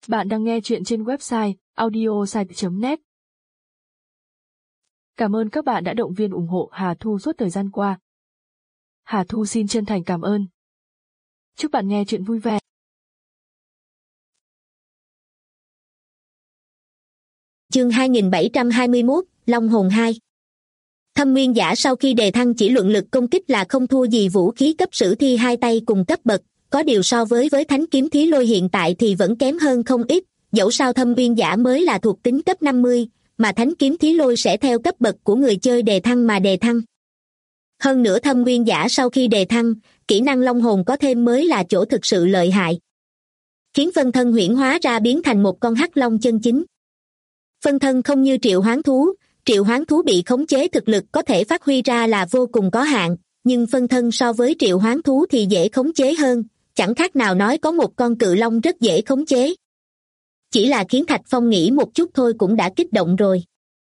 Bạn đang nghe chuyện trên website audiosite.net. Cảm ơn các bạn đã động viên ủng hộ Hà Thu suốt thời gian qua. Hà Thu xin chân thành cảm ơn. Chúc bạn nghe chuyện vui vẻ. Chương 2721, Long Hồn 2. Thâm Nguyên Giả sau khi đề thăng chỉ luận lực công kích là không thua gì vũ khí cấp sử thi hai tay cùng cấp bậc, có điều so với Thánh Kiếm Thí Lôi hiện tại thì vẫn kém hơn không ít, dẫu sao Thâm Nguyên Giả mới là thuộc tính cấp 50, mà Thánh Kiếm Thí Lôi sẽ theo cấp bậc của người chơi đề thăng mà đề thăng. Hơn nữa Thâm Nguyên Giả sau khi đề thăng, kỹ năng Long Hồn có thêm mới là chỗ thực sự lợi hại. Khiến phân thân huyễn hóa ra biến thành một con hắc long chân chính. Phân thân không như triệu hoán thú bị khống chế thực lực có thể phát huy ra là vô cùng có hạn, nhưng phân thân so với triệu hoán thú thì dễ khống chế hơn, chẳng khác nào nói có một con cự long rất dễ khống chế. Chỉ là khiến Thạch Phong nghĩ một chút thôi cũng đã kích động rồi.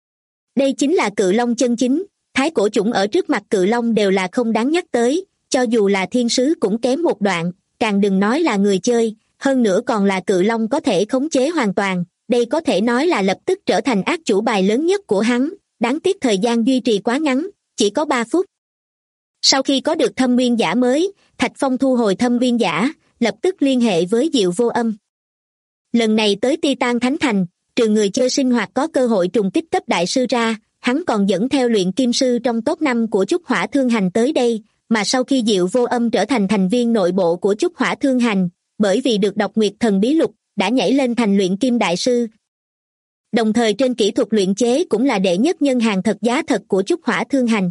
Đây chính là cự long chân chính, thái cổ chủng ở trước mặt cự long đều là không đáng nhắc tới, cho dù là thiên sứ cũng kém một đoạn, càng đừng nói là người chơi, hơn nữa còn là cự long có thể khống chế hoàn toàn. Đây có thể nói là lập tức trở thành ác chủ bài lớn nhất của hắn, đáng tiếc thời gian duy trì quá ngắn, chỉ có 3 phút. Sau khi có được Thâm Nguyên Giả mới, Thạch Phong thu hồi Thâm Nguyên Giả, lập tức liên hệ với Diệu Vô Âm. Lần này tới Titan Thánh Thành, trừ người chơi sinh hoạt có cơ hội trùng kích cấp đại sư ra, hắn còn dẫn theo luyện kim sư trong top 5 của Trúc Hỏa Thương Hành tới đây, mà sau khi Diệu Vô Âm trở thành thành viên nội bộ của Trúc Hỏa Thương Hành, bởi vì được đọc Nguyệt Thần Bí Lục, đã nhảy lên thành luyện kim đại sư. Đồng thời trên kỹ thuật luyện chế cũng là đệ nhất nhân hàng thật giá thật của Trúc Hỏa Thương Hành.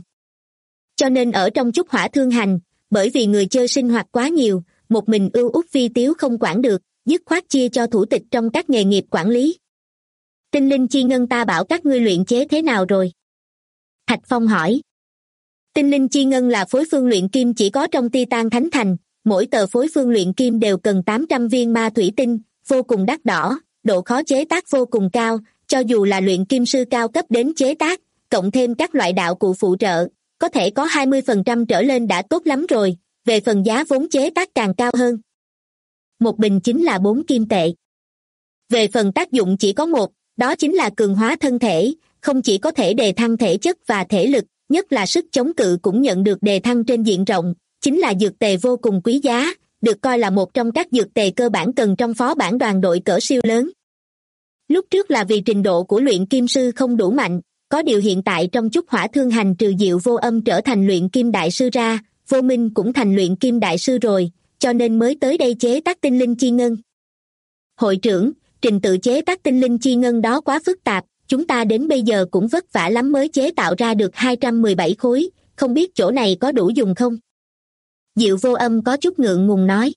Cho nên ở trong Trúc Hỏa Thương Hành, bởi vì người chơi sinh hoạt quá nhiều, một mình ưu út vi tiếu không quản được, dứt khoát chia cho thủ tịch trong các nghề nghiệp quản lý. Tinh linh chi ngân ta bảo các ngươi luyện chế thế nào rồi? Thạch Phong hỏi. Tinh linh chi ngân là phối phương luyện kim chỉ có trong Titan Thánh Thành, mỗi tờ phối phương luyện kim đều cần 800 viên ma thủy tinh, vô cùng đắt đỏ, độ khó chế tác vô cùng cao, cho dù là luyện kim sư cao cấp đến chế tác, cộng thêm các loại đạo cụ phụ trợ, có thể có 20% trở lên đã tốt lắm rồi, về phần giá vốn chế tác càng cao hơn. Một bình chính là 4 kim tệ. Về phần tác dụng chỉ có một, đó chính là cường hóa thân thể, không chỉ có thể đề thăng thể chất và thể lực, nhất là sức chống cự cũng nhận được đề thăng trên diện rộng, chính là dược tề vô cùng quý giá, được coi là một trong các dược tề cơ bản cần trong phó bản đoàn đội cỡ siêu lớn. Lúc trước là vì trình độ của luyện kim sư không đủ mạnh, có điều hiện tại trong Trúc Hỏa Thương Hành trừ Diệu Vô Âm trở thành luyện kim đại sư ra, Vô Minh cũng thành luyện kim đại sư rồi, cho nên mới tới đây chế tác tinh linh chi ngân. Hội trưởng, trình tự chế tác tinh linh chi ngân đó quá phức tạp, chúng ta đến bây giờ cũng vất vả lắm mới chế tạo ra được 217 khối, không biết chỗ này có đủ dùng không? Diệu Vô Âm có chút ngượng ngùng nói.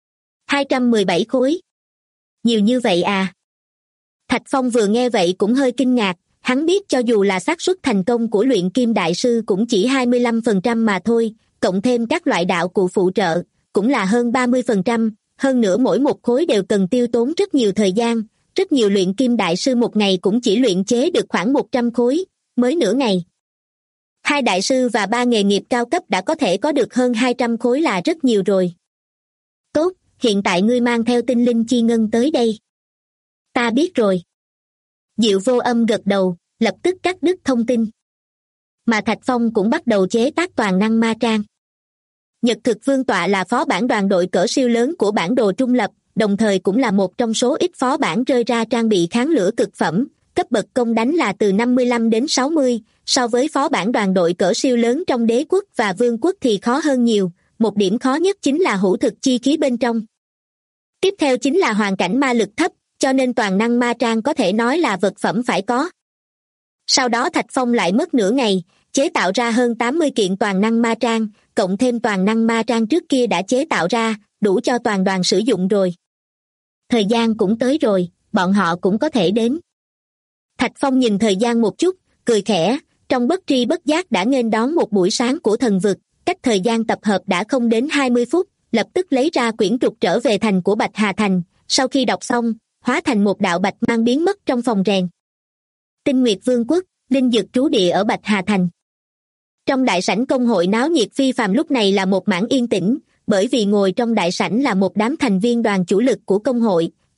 217 khối. Nhiều như vậy à? Thạch Phong vừa nghe vậy cũng hơi kinh ngạc, hắn biết cho dù là xác suất thành công của luyện kim đại sư cũng chỉ 25% mà thôi, cộng thêm các loại đạo cụ phụ trợ, cũng là hơn 30%, hơn nữa mỗi một khối đều cần tiêu tốn rất nhiều thời gian, rất nhiều luyện kim đại sư một ngày cũng chỉ luyện chế được khoảng 100 khối, mới nửa ngày. 2 đại sư và 3 nghề nghiệp cao cấp đã có thể có được hơn 200 khối là rất nhiều rồi. Tốt, hiện tại ngươi mang theo tinh linh chi ngân tới đây. Ta biết rồi. Diệu Vô Âm gật đầu, lập tức cắt đứt thông tin. Mà Thạch Phong cũng bắt đầu chế tác toàn năng ma trang. Nhật Thực Vương tọa là phó bản đoàn đội cỡ siêu lớn của bản đồ trung lập, đồng thời cũng là một trong số ít phó bản rơi ra trang bị kháng lửa cực phẩm, cấp bậc công đánh là từ 55 đến 60, so với phó bản đoàn đội cỡ siêu lớn trong đế quốc và vương quốc thì khó hơn nhiều, một điểm khó nhất chính là hữu thực chi khí bên trong. Tiếp theo chính là hoàn cảnh ma lực thấp, cho nên toàn năng ma trang có thể nói là vật phẩm phải có. Sau đó Thạch Phong lại mất nửa ngày, chế tạo ra hơn 80 kiện toàn năng ma trang, cộng thêm toàn năng ma trang trước kia đã chế tạo ra, đủ cho toàn đoàn sử dụng rồi. Thời gian cũng tới rồi, bọn họ cũng có thể đến. Thạch Phong nhìn thời gian một chút, cười khẽ, trong bất tri bất giác đã nghênh đón một buổi sáng của thần vực, cách thời gian tập hợp đã không đến 20 phút, lập tức lấy ra quyển trục trở về thành của Bạch Hà Thành, sau khi đọc xong, hóa thành một đạo bạch mang biến mất trong phòng rèn. Tinh Nguyệt Vương quốc, linh dược trú địa ở Bạch Hà Thành. Trong đại sảnh công hội náo nhiệt phi phàm lúc này là một mảng yên tĩnh, bởi vì ngồi trong đại sảnh là một đám thành viên đoàn chủ lực của công hội,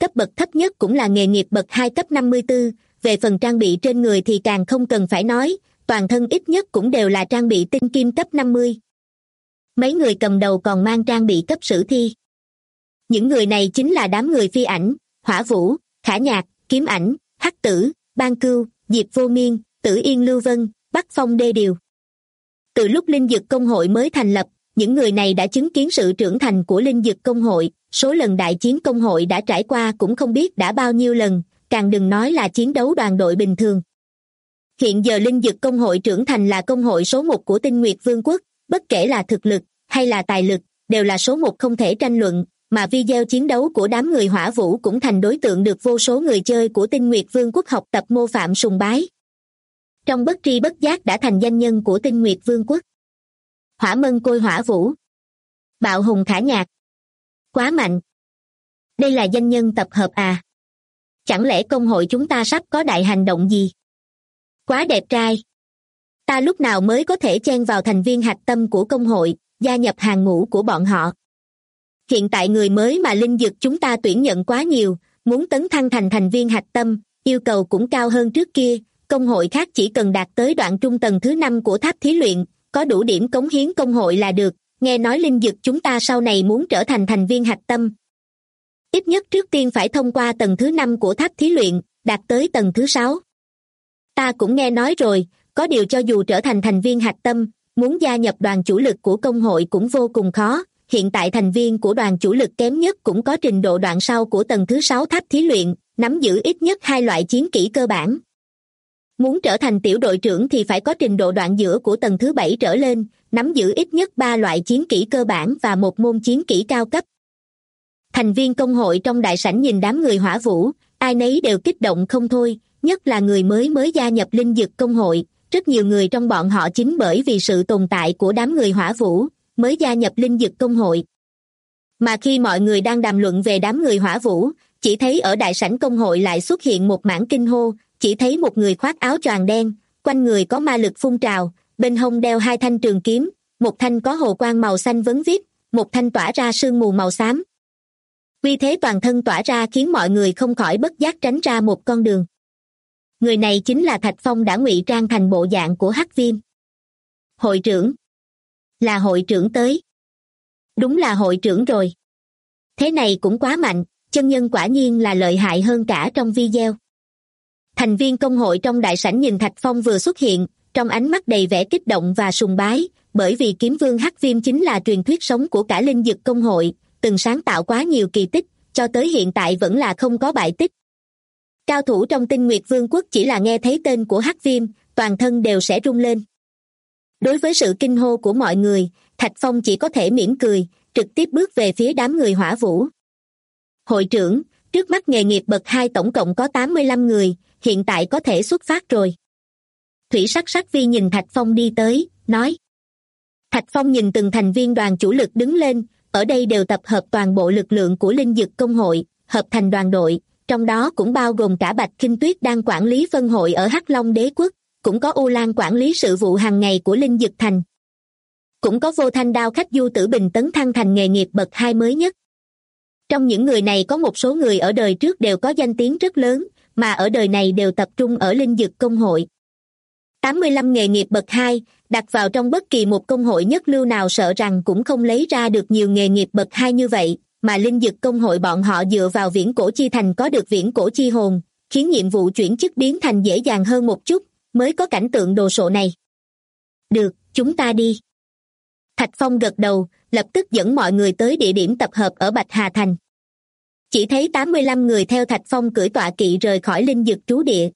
cấp bậc thấp nhất cũng là nghề nghiệp bậc 2 cấp 54, về phần trang bị trên người thì càng không cần phải nói, toàn thân ít nhất cũng đều là trang bị tinh kim cấp 50. Mấy người cầm đầu còn mang trang bị cấp sử thi. Những người này chính là đám người Phi Ảnh, Hỏa Vũ, Khả Nhạc, Kiếm Ảnh, Hắc Tử, Ban Cưu, Diệp Vô Miên, Tử Yên Lưu Vân, Bắc Phong Đê Điều. Từ lúc Linh Dực Công hội mới thành lập, những người này đã chứng kiến sự trưởng thành của Linh Dực Công hội, số lần đại chiến công hội đã trải qua cũng không biết đã bao nhiêu lần, càng đừng nói là chiến đấu đoàn đội bình thường. Hiện giờ Linh Dực Công hội trưởng thành là công hội số 1 của Tinh Nguyệt Vương quốc, bất kể là thực lực hay là tài lực, đều là số 1 không thể tranh luận, mà video chiến đấu của đám người Hỏa Vũ cũng thành đối tượng được vô số người chơi của Tinh Nguyệt Vương quốc học tập mô phạm sùng bái. Trong bất tri bất giác đã thành danh nhân của Tinh Nguyệt Vương quốc. Hỏa Mân Côi Hỏa Vũ, Bạo Hùng Khả Nhạc. Quá mạnh. Đây là danh nhân tập hợp à? Chẳng lẽ công hội chúng ta sắp có đại hành động gì? Quá đẹp trai. Ta lúc nào mới có thể chen vào thành viên hạch tâm của công hội, gia nhập hàng ngũ của bọn họ? Hiện tại người mới mà Linh Dực chúng ta tuyển nhận quá nhiều, muốn tấn thăng thành thành viên hạch tâm, yêu cầu cũng cao hơn trước kia. Công hội khác chỉ cần đạt tới đoạn trung tầng thứ 5 của tháp thí luyện, có đủ điểm cống hiến công hội là được. Nghe nói Linh Dực chúng ta sau này muốn trở thành thành viên hạch tâm, ít nhất trước tiên phải thông qua tầng thứ 5 của tháp thí luyện, đạt tới tầng thứ 6. Ta cũng nghe nói rồi, có điều cho dù trở thành thành viên hạch tâm, muốn gia nhập đoàn chủ lực của công hội cũng vô cùng khó. Hiện tại thành viên của đoàn chủ lực kém nhất cũng có trình độ đoạn sau của tầng thứ 6 tháp thí luyện, nắm giữ ít nhất 2 loại chiến kỹ cơ bản. Muốn trở thành tiểu đội trưởng thì phải có trình độ đoạn giữa của tầng thứ 7 trở lên, nắm giữ ít nhất 3 loại chiến kỹ cơ bản và một môn chiến kỹ cao cấp. Thành viên công hội trong đại sảnh nhìn đám người Hỏa Vũ, ai nấy đều kích động không thôi, nhất là người mới gia nhập Linh Dực Công hội. Rất nhiều người trong bọn họ chính bởi vì sự tồn tại của đám người Hỏa Vũ mới gia nhập Linh Dực Công hội. Mà khi mọi người đang đàm luận về đám người Hỏa Vũ, chỉ thấy ở đại sảnh công hội lại xuất hiện một mảng kinh hô, chỉ thấy một người khoác áo choàng đen, quanh người có ma lực phun trào, bên hông đeo 2 thanh trường kiếm, một thanh có hồ quang màu xanh vấn vít, một thanh tỏa ra sương mù màu xám. Uy thế toàn thân tỏa ra khiến mọi người không khỏi bất giác tránh ra một con đường. Người này chính là Thạch Phong đã ngụy trang thành bộ dạng của Hắc Viêm. Hội trưởng. Là hội trưởng tới. Đúng là hội trưởng rồi. Thế này cũng quá mạnh, chân nhân quả nhiên là lợi hại hơn cả trong video. Thành viên công hội trong đại sảnh nhìn Thạch Phong vừa xuất hiện, trong ánh mắt đầy vẻ kích động và sùng bái, bởi vì kiếm vương Hắc Viêm chính là truyền thuyết sống của cả Linh Dực Công hội, từng sáng tạo quá nhiều kỳ tích, cho tới hiện tại vẫn là không có bại tích. Cao thủ trong Tinh Nguyệt Vương quốc chỉ là nghe thấy tên của Hắc Viêm, toàn thân đều sẽ rung lên. Đối với sự kinh hô của mọi người, Thạch Phong chỉ có thể mỉm cười, trực tiếp bước về phía đám người Hỏa Vũ. Hội trưởng, trước mắt nghề nghiệp bậc 2 tổng cộng có 85 người, hiện tại có thể xuất phát rồi. Thủy Sắc Sắc Vi nhìn Thạch Phong đi tới, nói. Thạch Phong nhìn từng thành viên đoàn chủ lực đứng lên, ở đây đều tập hợp toàn bộ lực lượng của Linh Dực Công hội, hợp thành đoàn đội, trong đó cũng bao gồm cả Bạch Kinh Tuyết đang quản lý phân hội ở Hắc Long Đế quốc, cũng có U Lan quản lý sự vụ hàng ngày của Linh Dực Thành. Cũng có Vô Thanh Đao khách Du Tử Bình tấn thăng thành nghề nghiệp bậc 2 mới nhất. Trong những người này có một số người ở đời trước đều có danh tiếng rất lớn, mà ở đời này đều tập trung ở Linh Dực Công hội. 85 nghề nghiệp bậc 2, đặt vào trong bất kỳ một công hội nhất lưu nào sợ rằng cũng không lấy ra được nhiều nghề nghiệp bậc 2 như vậy, mà Linh Dực Công hội bọn họ dựa vào Viễn Cổ Chi Thành có được Viễn Cổ Chi Hồn, khiến nhiệm vụ chuyển chức biến thành dễ dàng hơn một chút, mới có cảnh tượng đồ sộ này. Được, chúng ta đi. Thạch Phong gật đầu, lập tức dẫn mọi người tới địa điểm tập hợp ở Bạch Hà Thành. Chỉ thấy 85 người theo Thạch Phong cưỡi tọa kỵ rời khỏi Linh Dực trú địa.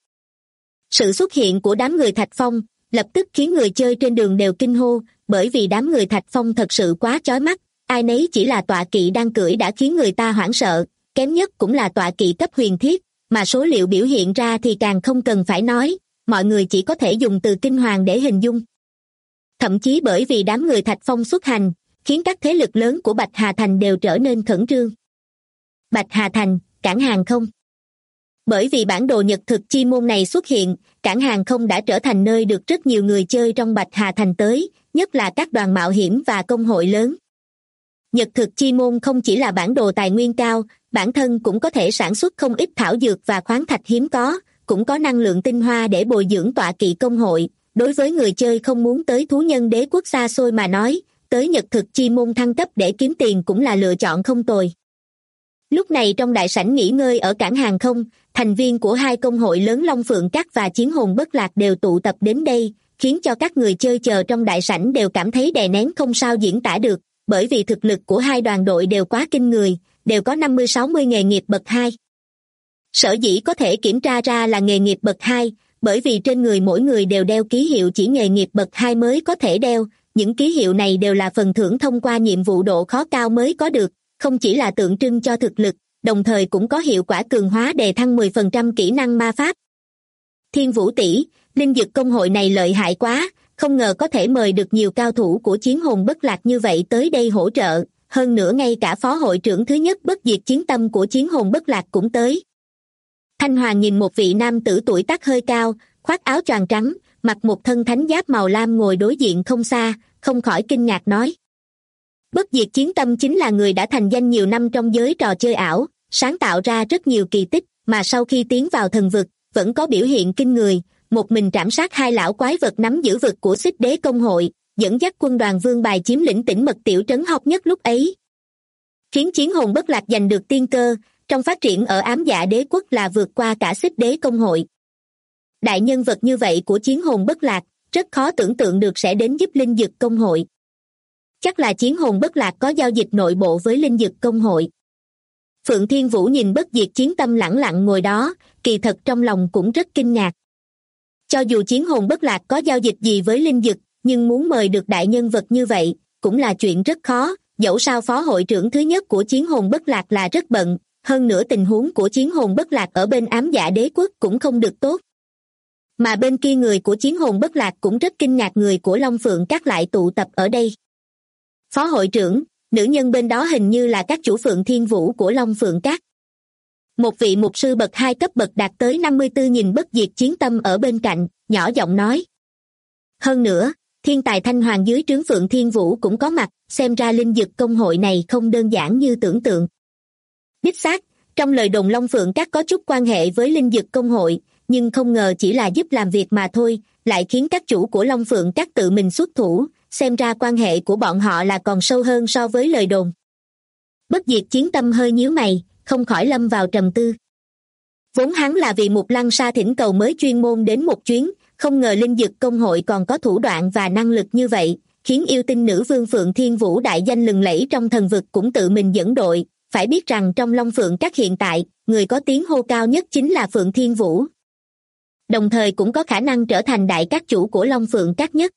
Sự xuất hiện của đám người Thạch Phong lập tức khiến người chơi trên đường đều kinh hô, bởi vì đám người Thạch Phong thật sự quá chói mắt, ai nấy chỉ là tọa kỵ đang cưỡi đã khiến người ta hoảng sợ, kém nhất cũng là tọa kỵ cấp huyền thiết, mà số liệu biểu hiện ra thì càng không cần phải nói, mọi người chỉ có thể dùng từ kinh hoàng để hình dung. Thậm chí bởi vì đám người Thạch Phong xuất hành, khiến các thế lực lớn của Bạch Hà Thành đều trở nên khẩn trương. Bạch Hà Thành, cảng hàng không. Bởi vì bản đồ nhật thực chi môn này xuất hiện, cảng hàng không đã trở thành nơi được rất nhiều người chơi trong Bạch Hà Thành tới, nhất là các đoàn mạo hiểm và công hội lớn. Nhật thực chi môn không chỉ là bản đồ tài nguyên cao, bản thân cũng có thể sản xuất không ít thảo dược và khoáng thạch hiếm có, cũng có năng lượng tinh hoa để bồi dưỡng tọa kỵ công hội. Đối với người chơi không muốn tới thú nhân đế quốc xa xôi mà nói, tới nhật thực chi môn thăng cấp để kiếm tiền cũng là lựa chọn không tồi. Lúc này trong đại sảnh nghỉ ngơi ở cảng hàng không, thành viên của hai công hội lớn Long Phượng Các và Chiến Hồn Bất Lạc đều tụ tập đến đây, khiến cho các người chơi chờ trong đại sảnh đều cảm thấy đè nén không sao diễn tả được, bởi vì thực lực của hai đoàn đội đều quá kinh người, đều có 50-60 nghề nghiệp bậc 2. Sở dĩ có thể kiểm tra ra là nghề nghiệp bậc 2, bởi vì trên người mỗi người đều đeo ký hiệu chỉ nghề nghiệp bậc 2 mới có thể đeo, những ký hiệu này đều là phần thưởng thông qua nhiệm vụ độ khó cao mới có được, không chỉ là tượng trưng cho thực lực, đồng thời cũng có hiệu quả cường hóa đề thăng 10% kỹ năng ma pháp. Thiên Vũ tỷ, linh dược công hội này lợi hại quá, không ngờ có thể mời được nhiều cao thủ của Chiến Hồn Bất Lạc như vậy tới đây hỗ trợ, hơn nữa ngay cả phó hội trưởng thứ nhất bất diệt chiến tâm của Chiến Hồn Bất Lạc cũng tới. Thanh Hoàng nhìn một vị nam tử tuổi tác hơi cao, khoác áo choàng trắng, mặc một thân thánh giáp màu lam ngồi đối diện không xa, không khỏi kinh ngạc nói. Bất diệt chiến tâm chính là người đã thành danh nhiều năm trong giới trò chơi ảo, sáng tạo ra rất nhiều kỳ tích, mà sau khi tiến vào thần vực, vẫn có biểu hiện kinh người, một mình trảm sát hai lão quái vật nắm giữ vực của Xích Đế công hội, dẫn dắt quân đoàn Vương Bài chiếm lĩnh Tĩnh Mật tiểu trấn Học Nhất lúc ấy. Khiến Chiến Hồn Bất Lạc giành được tiên cơ, trong phát triển ở Ám Dạ Đế quốc là vượt qua cả Xích Đế công hội. Đại nhân vật như vậy của Chiến Hồn Bất Lạc, rất khó tưởng tượng được sẽ đến giúp linh dược công hội. Chắc là Chiến Hồn Bất Lạc có giao dịch nội bộ với linh dược công hội. Phượng Thiên Vũ nhìn bất diệt chiến tâm lẳng lặng ngồi đó, kỳ thật trong lòng cũng rất kinh ngạc. Cho dù Chiến Hồn Bất Lạc có giao dịch gì với linh dược, nhưng muốn mời được đại nhân vật như vậy, cũng là chuyện rất khó, dẫu sao phó hội trưởng thứ nhất của Chiến Hồn Bất Lạc là rất bận, hơn nữa tình huống của Chiến Hồn Bất Lạc ở bên Ám Dạ Đế quốc cũng không được tốt. Mà bên kia người của Chiến Hồn Bất Lạc cũng rất kinh ngạc người của Long Phượng Các lại tụ tập ở đây. Phó hội trưởng, nữ nhân bên đó hình như là các chủ Phượng Thiên Vũ của Long Phượng Các. Một vị mục sư bậc 2 cấp bậc đạt tới 54 nhìn bất diệt chiến tâm ở bên cạnh, nhỏ giọng nói. Hơn nữa, thiên tài Thanh Hoàng dưới trướng Phượng Thiên Vũ cũng có mặt, xem ra linh dược công hội này không đơn giản như tưởng tượng. Đích xác, trong lời đồn Long Phượng Các có chút quan hệ với linh dược công hội, nhưng không ngờ chỉ là giúp làm việc mà thôi, lại khiến các chủ của Long Phượng Các tự mình xuất thủ, xem ra quan hệ của bọn họ là còn sâu hơn so với lời đồn. Bất diệt chiến tâm hơi nhíu mày, không khỏi lâm vào trầm tư. Vốn hắn là vì Mục Lăng Sa thỉnh cầu mới chuyên môn đến một chuyến, không ngờ linh dược công hội còn có thủ đoạn và năng lực như vậy, khiến yêu tinh nữ vương Phượng Thiên Vũ đại danh lừng lẫy trong thần vực cũng tự mình dẫn đội. Phải biết rằng trong Long Phượng Các hiện tại, người có tiếng hô cao nhất chính là Phượng Thiên Vũ. Đồng thời cũng có khả năng trở thành đại các chủ của Long Phượng Các nhất.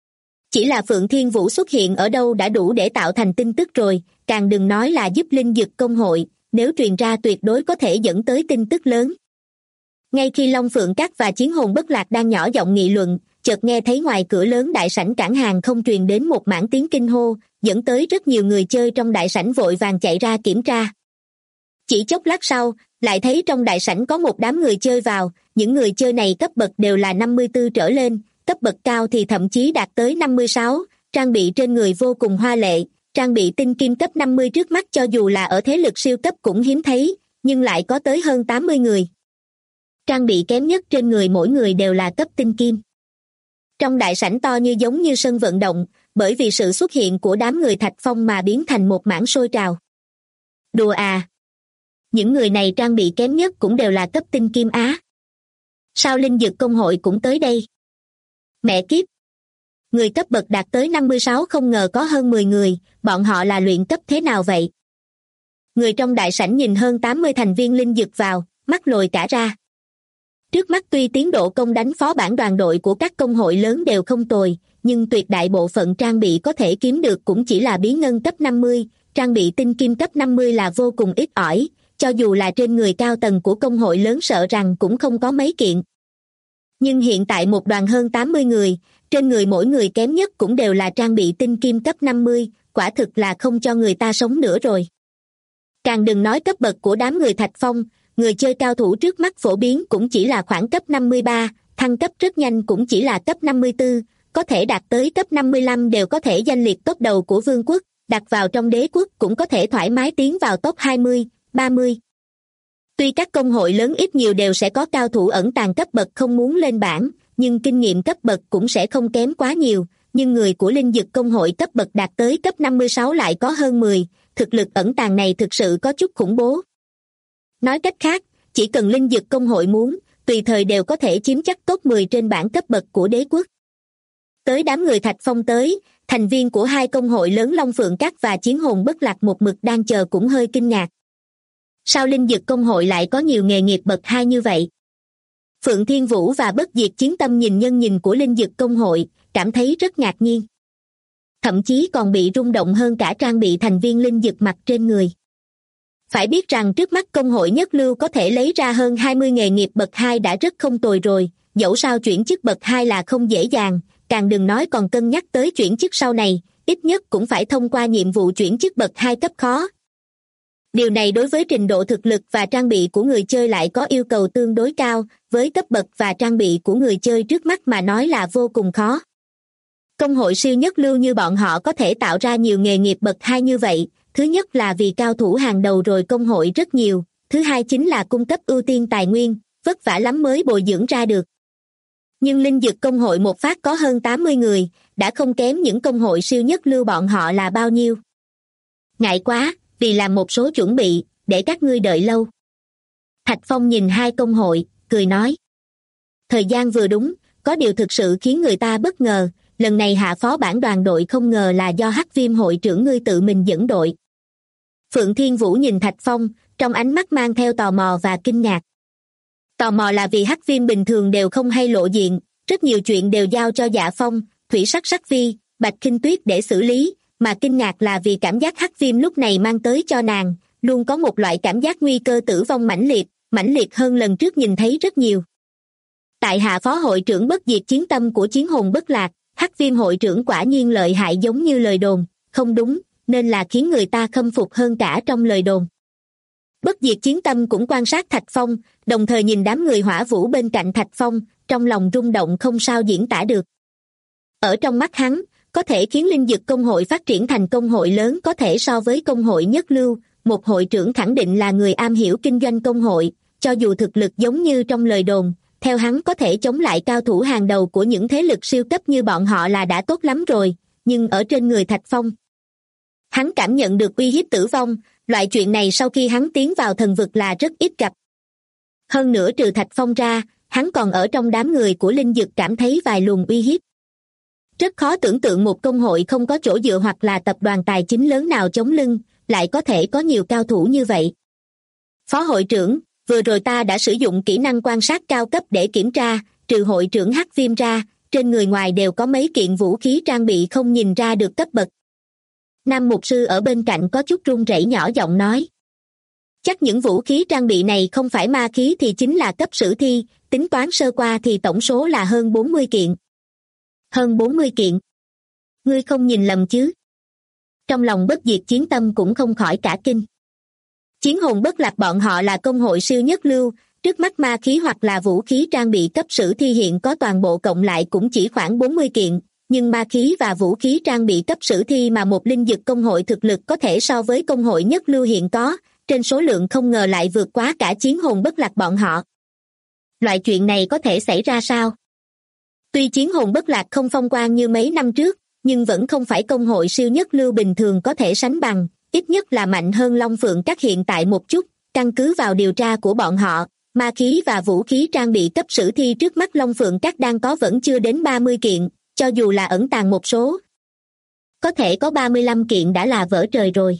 Chỉ là Phượng Thiên Vũ xuất hiện ở đâu đã đủ để tạo thành tin tức rồi, càng đừng nói là giúp linh dược công hội, nếu truyền ra tuyệt đối có thể dẫn tới tin tức lớn. Ngay khi Long Phượng Các và Chiến Hồn Bất Lạc đang nhỏ giọng nghị luận, chợt nghe thấy ngoài cửa lớn đại sảnh cảng hàng không truyền đến một mảng tiếng kinh hô, dẫn tới rất nhiều người chơi trong đại sảnh vội vàng chạy ra kiểm tra. Chỉ chốc lát sau, lại thấy trong đại sảnh có một đám người chơi vào, những người chơi này cấp bậc đều là 54 trở lên, cấp bậc cao thì thậm chí đạt tới 56, trang bị trên người vô cùng hoa lệ, trang bị tinh kim cấp 50 trước mắt cho dù là ở thế lực siêu cấp cũng hiếm thấy, nhưng lại có tới hơn 80 người. Trang bị kém nhất trên người mỗi người đều là cấp tinh kim. Trong đại sảnh to như giống như sân vận động, bởi vì sự xuất hiện của đám người Thạch Phong mà biến thành một mảng sôi trào. Đùa à! Những người này trang bị kém nhất cũng đều là cấp tinh kim á. Sao linh dược công hội cũng tới đây? Mẹ kiếp! Người cấp bậc đạt tới 56 không ngờ có hơn 10 người, bọn họ là luyện cấp thế nào vậy? Người trong đại sảnh nhìn hơn 80 thành viên linh dược vào, mắt lồi cả ra. Trước mắt tuy tiến độ công đánh phó bản đoàn đội của các công hội lớn đều không tồi, nhưng tuyệt đại bộ phận trang bị có thể kiếm được cũng chỉ là bí ngân cấp 50, trang bị tinh kim cấp 50 là vô cùng ít ỏi, cho dù là trên người cao tầng của công hội lớn sợ rằng cũng không có mấy kiện. Nhưng hiện tại một đoàn hơn 80 người, trên người mỗi người kém nhất cũng đều là trang bị tinh kim cấp 50, quả thực là không cho người ta sống nữa rồi. Càng đừng nói cấp bậc của đám người Thạch Phong, người chơi cao thủ trước mắt phổ biến cũng chỉ là khoảng cấp 53, thăng cấp rất nhanh cũng chỉ là cấp 54, có thể đạt tới cấp 55 đều có thể danh liệt top đầu của vương quốc, đặt vào trong đế quốc cũng có thể thoải mái tiến vào top 20, 30. Tuy các công hội lớn ít nhiều đều sẽ có cao thủ ẩn tàng cấp bậc không muốn lên bảng, nhưng kinh nghiệm cấp bậc cũng sẽ không kém quá nhiều, nhưng người của linh dực công hội cấp bậc đạt tới cấp 56 lại có hơn 10, thực lực ẩn tàng này thực sự có chút khủng bố. Nói cách khác, chỉ cần linh dực công hội muốn, tùy thời đều có thể chiếm chắc top 10 trên bảng cấp bậc của đế quốc. Tới đám người Thạch Phong tới, thành viên của hai công hội lớn Long Phượng Các và Chiến Hồn Bất Lạc một mực đang chờ cũng hơi kinh ngạc. Sao linh dực công hội lại có nhiều nghề nghiệp bậc 2 như vậy? Phượng Thiên Vũ và Bất Diệt Chiến Tâm nhìn nhân nhìn của linh dực công hội, cảm thấy rất ngạc nhiên. Thậm chí còn bị rung động hơn cả trang bị thành viên linh dực mặc trên người. Phải biết rằng trước mắt công hội nhất lưu có thể lấy ra hơn 20 nghề nghiệp bậc 2 đã rất không tồi rồi, dẫu sao chuyển chức bậc 2 là không dễ dàng, càng đừng nói còn cân nhắc tới chuyển chức sau này, ít nhất cũng phải thông qua nhiệm vụ chuyển chức bậc 2 cấp khó. Điều này đối với trình độ thực lực và trang bị của người chơi lại có yêu cầu tương đối cao, với cấp bậc và trang bị của người chơi trước mắt mà nói là vô cùng khó. Công hội siêu nhất lưu như bọn họ có thể tạo ra nhiều nghề nghiệp bậc 2 như vậy, thứ nhất là vì cao thủ hàng đầu rồi công hội rất nhiều, thứ hai chính là cung cấp ưu tiên tài nguyên, vất vả lắm mới bồi dưỡng ra được. Nhưng linh dực công hội một phát có hơn 80 người, đã không kém những công hội siêu nhất lưu bọn họ là bao nhiêu. Ngại quá, vì làm một số chuẩn bị, để các ngươi đợi lâu. Thạch Phong nhìn hai công hội, cười nói. Thời gian vừa đúng, có điều thực sự khiến người ta bất ngờ, lần này hạ phó bản đoàn đội không ngờ là do Hắc Viêm hội trưởng ngươi tự mình dẫn đội. Phượng Thiên Vũ nhìn Thạch Phong, trong ánh mắt mang theo tò mò và kinh ngạc. Tò mò là vì Hắc Viêm bình thường đều không hay lộ diện, rất nhiều chuyện đều giao cho Dạ Phong, Thủy Sắc Sắc Vi, Bạch Kinh Tuyết để xử lý, mà kinh ngạc là vì cảm giác Hắc Viêm lúc này mang tới cho nàng, luôn có một loại cảm giác nguy cơ tử vong mãnh liệt hơn lần trước nhìn thấy rất nhiều. Tại hạ phó hội trưởng Bất Diệt Chiến Tâm của Chiến Hồn Bất Lạc, Hắc Viêm hội trưởng quả nhiên lợi hại giống như lời đồn, không đúng, nên là khiến người ta khâm phục hơn cả trong lời đồn. Bất Diệt Chiến Tâm cũng quan sát Thạch Phong, đồng thời nhìn đám người Hỏa Vũ bên cạnh Thạch Phong, trong lòng rung động không sao diễn tả được. Ở trong mắt hắn, có thể khiến linh dực công hội phát triển thành công hội lớn có thể so với công hội nhất lưu, một hội trưởng khẳng định là người am hiểu kinh doanh công hội, cho dù thực lực giống như trong lời đồn, theo hắn có thể chống lại cao thủ hàng đầu của những thế lực siêu cấp như bọn họ là đã tốt lắm rồi, nhưng ở trên người Thạch Phong, hắn cảm nhận được uy hiếp tử vong, loại chuyện này sau khi hắn tiến vào thần vực là rất ít gặp. Hơn nữa trừ Thạch Phong ra, hắn còn ở trong đám người của linh dực cảm thấy vài luồng uy hiếp. Rất khó tưởng tượng một công hội không có chỗ dựa hoặc là tập đoàn tài chính lớn nào chống lưng, lại có thể có nhiều cao thủ như vậy. Phó hội trưởng, vừa rồi ta đã sử dụng kỹ năng quan sát cao cấp để kiểm tra, trừ hội trưởng Hắc Viêm ra, trên người ngoài đều có mấy kiện vũ khí trang bị không nhìn ra được cấp bậc. Nam mục sư ở bên cạnh có chút run rẩy nhỏ giọng nói. Chắc những vũ khí trang bị này không phải ma khí thì chính là cấp sử thi, tính toán sơ qua thì tổng số là hơn 40 kiện. Hơn 40 kiện. Ngươi không nhìn lầm chứ? Trong lòng Bất Diệt Chiến Tâm cũng không khỏi cả kinh. Chiến Hồn Bất Lạc bọn họ là công hội siêu nhất lưu, trước mắt ma khí hoặc là vũ khí trang bị cấp sử thi hiện có toàn bộ cộng lại cũng chỉ khoảng 40 kiện, nhưng ma khí và vũ khí trang bị cấp sử thi mà một linh dực công hội thực lực có thể so với công hội nhất lưu hiện có, trên số lượng không ngờ lại vượt quá cả Chiến Hồn Bất Lạc bọn họ. Loại chuyện này có thể xảy ra sao? Tuy Chiến Hồn Bất Lạc không phong quang như mấy năm trước, nhưng vẫn không phải công hội siêu nhất lưu bình thường có thể sánh bằng, ít nhất là mạnh hơn Long Phượng Các hiện tại một chút, căn cứ vào điều tra của bọn họ, ma khí và vũ khí trang bị cấp sử thi trước mắt Long Phượng Các đang có vẫn chưa đến 30 kiện, cho dù là ẩn tàng một số. Có thể có 35 kiện đã là vỡ trời rồi.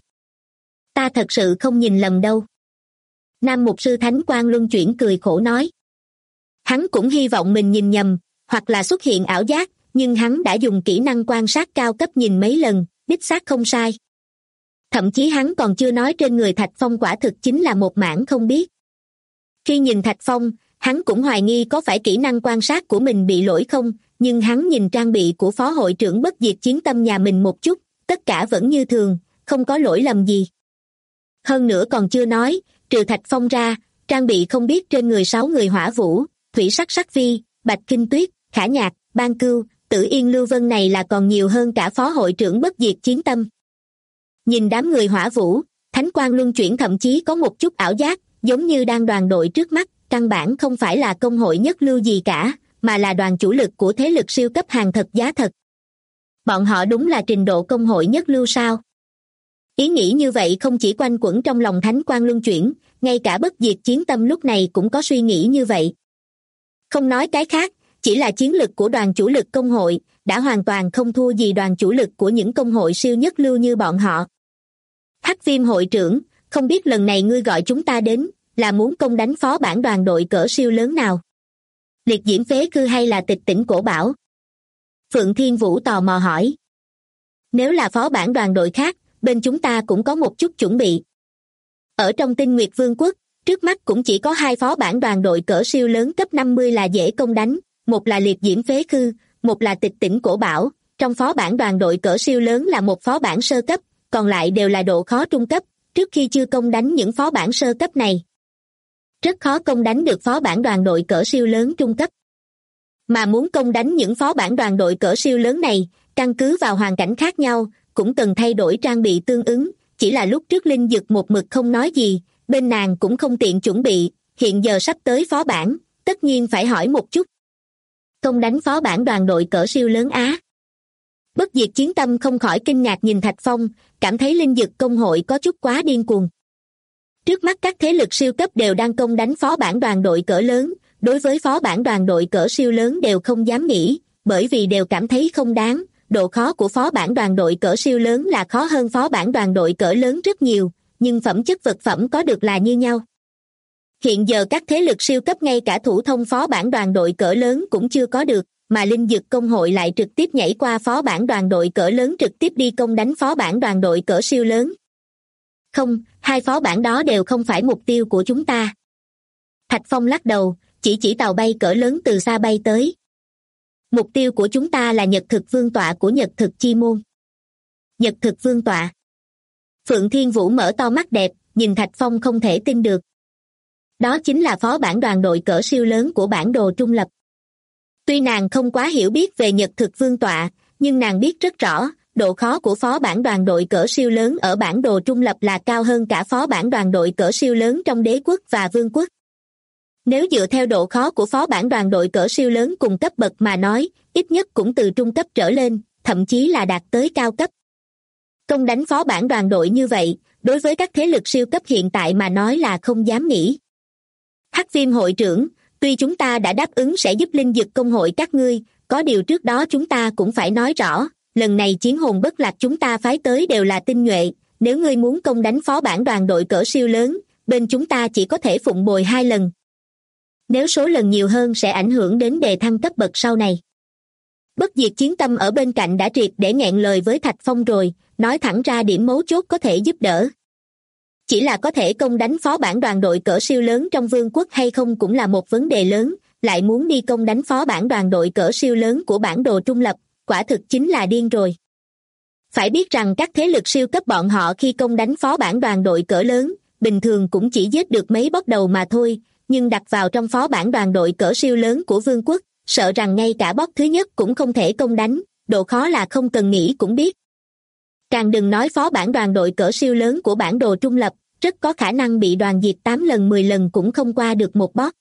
Ta thật sự không nhìn lầm đâu. Nam mục sư Thánh Quang Luân chuyển cười khổ nói. Hắn cũng hy vọng mình nhìn nhầm, hoặc là xuất hiện ảo giác, nhưng hắn đã dùng kỹ năng quan sát cao cấp nhìn mấy lần, đích xác không sai. Thậm chí hắn còn chưa nói trên người Thạch Phong quả thực chính là một mảng không biết. Khi nhìn Thạch Phong, hắn cũng hoài nghi có phải kỹ năng quan sát của mình bị lỗi không, nhưng hắn nhìn trang bị của phó hội trưởng Bất Diệt Chiến Tâm nhà mình một chút, tất cả vẫn như thường, không có lỗi lầm gì. Hơn nữa còn chưa nói, trừ Thạch Phong ra, trang bị không biết trên người 6 người Hỏa Vũ, Thủy Sắc Sắc Vi, Bạch Kinh Tuyết, Khả Nhạc, Ban Cưu, Tử Yên Lưu Vân này là còn nhiều hơn cả phó hội trưởng Bất Diệt Chiến Tâm. Nhìn đám người Hỏa Vũ, Thánh quang luân chuyển thậm chí có một chút ảo giác, giống như đang đoàn đội trước mắt, căn bản không phải là công hội nhất lưu gì cả, mà là đoàn chủ lực của thế lực siêu cấp hàng thật giá thật. Bọn họ đúng là trình độ công hội nhất lưu sao? Ý nghĩ như vậy không chỉ quanh quẩn trong lòng Thánh quang luân chuyển, ngay cả Bất Diệt Chiến Tâm lúc này cũng có suy nghĩ như vậy. Không nói cái khác, chỉ là chiến lực của đoàn chủ lực công hội, đã hoàn toàn không thua gì đoàn chủ lực của những công hội siêu nhất lưu như bọn họ. Hắc Viêm hội trưởng, không biết lần này ngươi gọi chúng ta đến, là muốn công đánh phó bản đoàn đội cỡ siêu lớn nào? Liệt diễm phế khư hay là tịch tỉnh cổ bảo? Phượng Thiên Vũ tò mò hỏi. Nếu là phó bản đoàn đội khác, bên chúng ta cũng có một chút chuẩn bị. Ở trong Tinh Nguyệt Vương quốc, trước mắt cũng chỉ có 2 phó bản đoàn đội cỡ siêu lớn cấp 50 là dễ công đánh, một là liệt diễm phế khư, một là tịch tỉnh cổ bảo. Trong phó bản đoàn đội cỡ siêu lớn là một phó bản sơ cấp, còn lại đều là độ khó trung cấp, trước khi chưa công đánh những phó bản sơ cấp này. Rất khó công đánh được phó bản đoàn đội cỡ siêu lớn trung cấp. Mà muốn công đánh những phó bản đoàn đội cỡ siêu lớn này, căn cứ vào hoàn cảnh khác nhau, cũng cần thay đổi trang bị tương ứng, chỉ là lúc trước Linh Dực một mực không nói gì, bên nàng cũng không tiện chuẩn bị, hiện giờ sắp tới phó bản, tất nhiên phải hỏi một chút. Công đánh phó bản đoàn đội cỡ siêu lớn á? Bất Diệt Chiến Tâm không khỏi kinh ngạc nhìn Thạch Phong, cảm thấy Linh Dực công hội có chút quá điên cuồng. Trước mắt các thế lực siêu cấp đều đang công đánh phó bản đoàn đội cỡ lớn, đối với phó bản đoàn đội cỡ siêu lớn đều không dám nghĩ, bởi vì đều cảm thấy không đáng, độ khó của phó bản đoàn đội cỡ siêu lớn là khó hơn phó bản đoàn đội cỡ lớn rất nhiều, nhưng phẩm chất vật phẩm có được là như nhau. Hiện giờ các thế lực siêu cấp ngay cả thủ thông phó bản đoàn đội cỡ lớn cũng chưa có được, mà Linh Dực công hội lại trực tiếp nhảy qua phó bản đoàn đội cỡ lớn trực tiếp đi công đánh phó bản đoàn đội cỡ siêu lớn. Không, 2 phó bản đó đều không phải mục tiêu của chúng ta. Thạch Phong lắc đầu, chỉ tàu bay cỡ lớn từ xa bay tới. Mục tiêu của chúng ta là Nhật Thực Vương tọa của Nhật Thực Chi môn. Nhật Thực Vương tọa. Phượng Thiên Vũ mở to mắt đẹp, nhìn Thạch Phong không thể tin được. Đó chính là phó bản đoàn đội cỡ siêu lớn của bản đồ trung lập. Tuy nàng không quá hiểu biết về Nhật Thực Vương tọa, nhưng nàng biết rất rõ, độ khó của phó bản đoàn đội cỡ siêu lớn ở bản đồ trung lập là cao hơn cả phó bản đoàn đội cỡ siêu lớn trong đế quốc và vương quốc. Nếu dựa theo độ khó của phó bản đoàn đội cỡ siêu lớn cùng cấp bậc mà nói, ít nhất cũng từ trung cấp trở lên, thậm chí là đạt tới cao cấp. Công đánh phó bản đoàn đội như vậy, đối với các thế lực siêu cấp hiện tại mà nói là không dám nghĩ. Hắc Viêm hội trưởng, tuy chúng ta đã đáp ứng sẽ giúp Linh Dực công hội các ngươi, có điều trước đó chúng ta cũng phải nói rõ, lần này chiến hồn bất lạc chúng ta phái tới đều là tinh nhuệ, nếu ngươi muốn công đánh phó bản đoàn đội cỡ siêu lớn, bên chúng ta chỉ có thể phụng bồi 2 lần. Nếu số lần nhiều hơn sẽ ảnh hưởng đến đề thăng cấp bậc sau này. Bất Diệt Chiến Tâm ở bên cạnh đã triệt để nghẹn lời với Thạch Phong rồi, nói thẳng ra điểm mấu chốt có thể giúp đỡ. Chỉ là có thể công đánh phó bản đoàn đội cỡ siêu lớn trong vương quốc hay không cũng là một vấn đề lớn, lại muốn đi công đánh phó bản đoàn đội cỡ siêu lớn của bản đồ trung lập, quả thực chính là điên rồi. Phải biết rằng các thế lực siêu cấp bọn họ khi công đánh phó bản đoàn đội cỡ lớn, bình thường cũng chỉ giết được mấy boss đầu mà thôi, nhưng đặt vào trong phó bản đoàn đội cỡ siêu lớn của vương quốc, sợ rằng ngay cả boss thứ nhất cũng không thể công đánh, độ khó là không cần nghĩ cũng biết. Càng đừng nói phó bản đoàn đội cỡ siêu lớn của bản đồ trung lập, rất có khả năng bị đoàn diệt 8 lần 10 lần cũng không qua được một boss.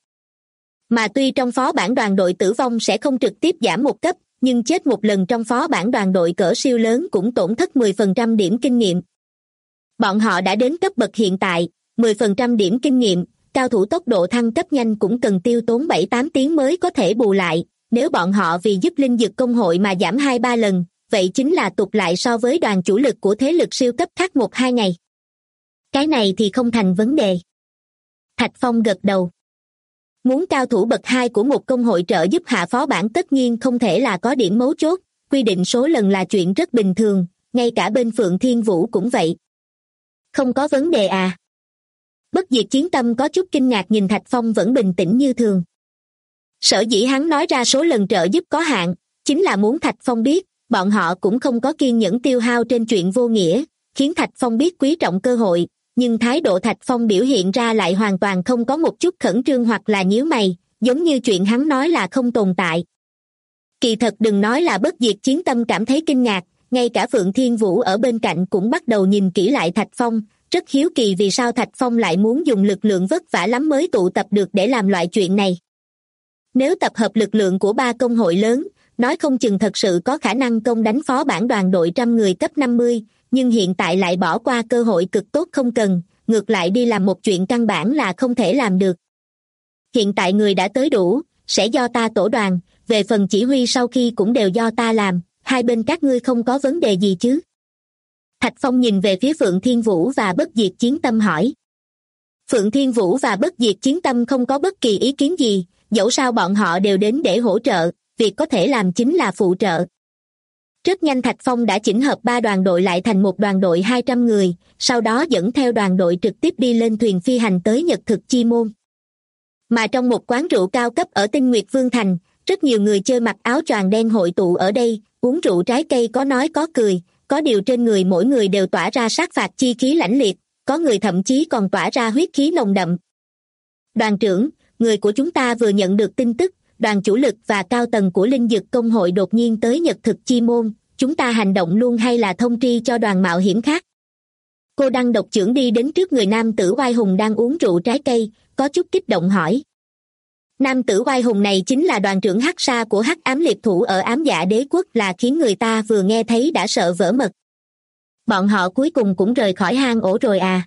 Mà tuy trong phó bản đoàn đội tử vong sẽ không trực tiếp giảm một cấp, nhưng chết một lần trong phó bản đoàn đội cỡ siêu lớn cũng tổn thất 10% điểm kinh nghiệm. Bọn họ đã đến cấp bậc hiện tại, 10% điểm kinh nghiệm, cao thủ tốc độ thăng cấp nhanh cũng cần tiêu tốn 7-8 tiếng mới có thể bù lại, nếu bọn họ vì giúp Linh Dực công hội mà giảm 2-3 lần, vậy chính là tụt lại so với đoàn chủ lực của thế lực siêu cấp khác 1-2 ngày. Cái này thì không thành vấn đề. Thạch Phong gật đầu. Muốn cao thủ bậc 2 của một công hội trợ giúp hạ phó bản tất nhiên không thể là có điểm mấu chốt, quy định số lần là chuyện rất bình thường, ngay cả bên Phượng Thiên Vũ cũng vậy. Không có vấn đề à? Bất Diệt Chiến Tâm có chút kinh ngạc nhìn Thạch Phong vẫn bình tĩnh như thường. Sở dĩ hắn nói ra số lần trợ giúp có hạn, chính là muốn Thạch Phong biết, bọn họ cũng không có kiên nhẫn tiêu hao trên chuyện vô nghĩa, khiến Thạch Phong biết quý trọng cơ hội, nhưng thái độ Thạch Phong biểu hiện ra lại hoàn toàn không có một chút khẩn trương hoặc là nhíu mày, giống như chuyện hắn nói là không tồn tại. Kỳ thật đừng nói là Bất Diệt Chiến Tâm cảm thấy kinh ngạc, ngay cả Phượng Thiên Vũ ở bên cạnh cũng bắt đầu nhìn kỹ lại Thạch Phong, rất hiếu kỳ vì sao Thạch Phong lại muốn dùng lực lượng vất vả lắm mới tụ tập được để làm loại chuyện này. Nếu tập hợp lực lượng của 3 công hội lớn, nói không chừng thật sự có khả năng công đánh phó bản đoàn đội 100 người cấp 50, nhưng hiện tại lại bỏ qua cơ hội cực tốt không cần, ngược lại đi làm một chuyện căn bản là không thể làm được. Hiện tại người đã tới đủ, sẽ do ta tổ đoàn, về phần chỉ huy sau khi cũng đều do ta làm, hai bên các ngươi không có vấn đề gì chứ? Thạch Phong nhìn về phía Phượng Thiên Vũ và Bất Diệt Chiến Tâm hỏi. Phượng Thiên Vũ và Bất Diệt Chiến Tâm không có bất kỳ ý kiến gì, dẫu sao bọn họ đều đến để hỗ trợ, việc có thể làm chính là phụ trợ. Rất nhanh Thạch Phong đã chỉnh hợp 3 đoàn đội lại thành một đoàn đội 200 người, sau đó dẫn theo đoàn đội trực tiếp đi lên thuyền phi hành tới Nhật Thực Chi Môn. Mà trong một quán rượu cao cấp ở Tinh Nguyệt Vương Thành, rất nhiều người chơi mặc áo choàng đen hội tụ ở đây, uống rượu trái cây có nói có cười, có điều trên người mỗi người đều tỏa ra sát phạt chi khí lãnh liệt, có người thậm chí còn tỏa ra huyết khí nồng đậm. Đoàn trưởng, người của chúng ta vừa nhận được tin tức, đoàn chủ lực và cao tầng của Linh Dực Công hội đột nhiên tới Nhật Thực Chi Môn, chúng ta hành động luôn hay là thông tri cho đoàn mạo hiểm khác? Cô Đăng độc trưởng đi đến trước người nam tử oai hùng đang uống rượu trái cây, có chút kích động hỏi. Nam tử oai hùng này chính là đoàn trưởng Hắc Sa của Hắc Ám Liệt Thủ ở Ám Dạ Đế Quốc, là khiến người ta vừa nghe thấy đã sợ vỡ mật. Bọn họ cuối cùng cũng rời khỏi hang ổ rồi à?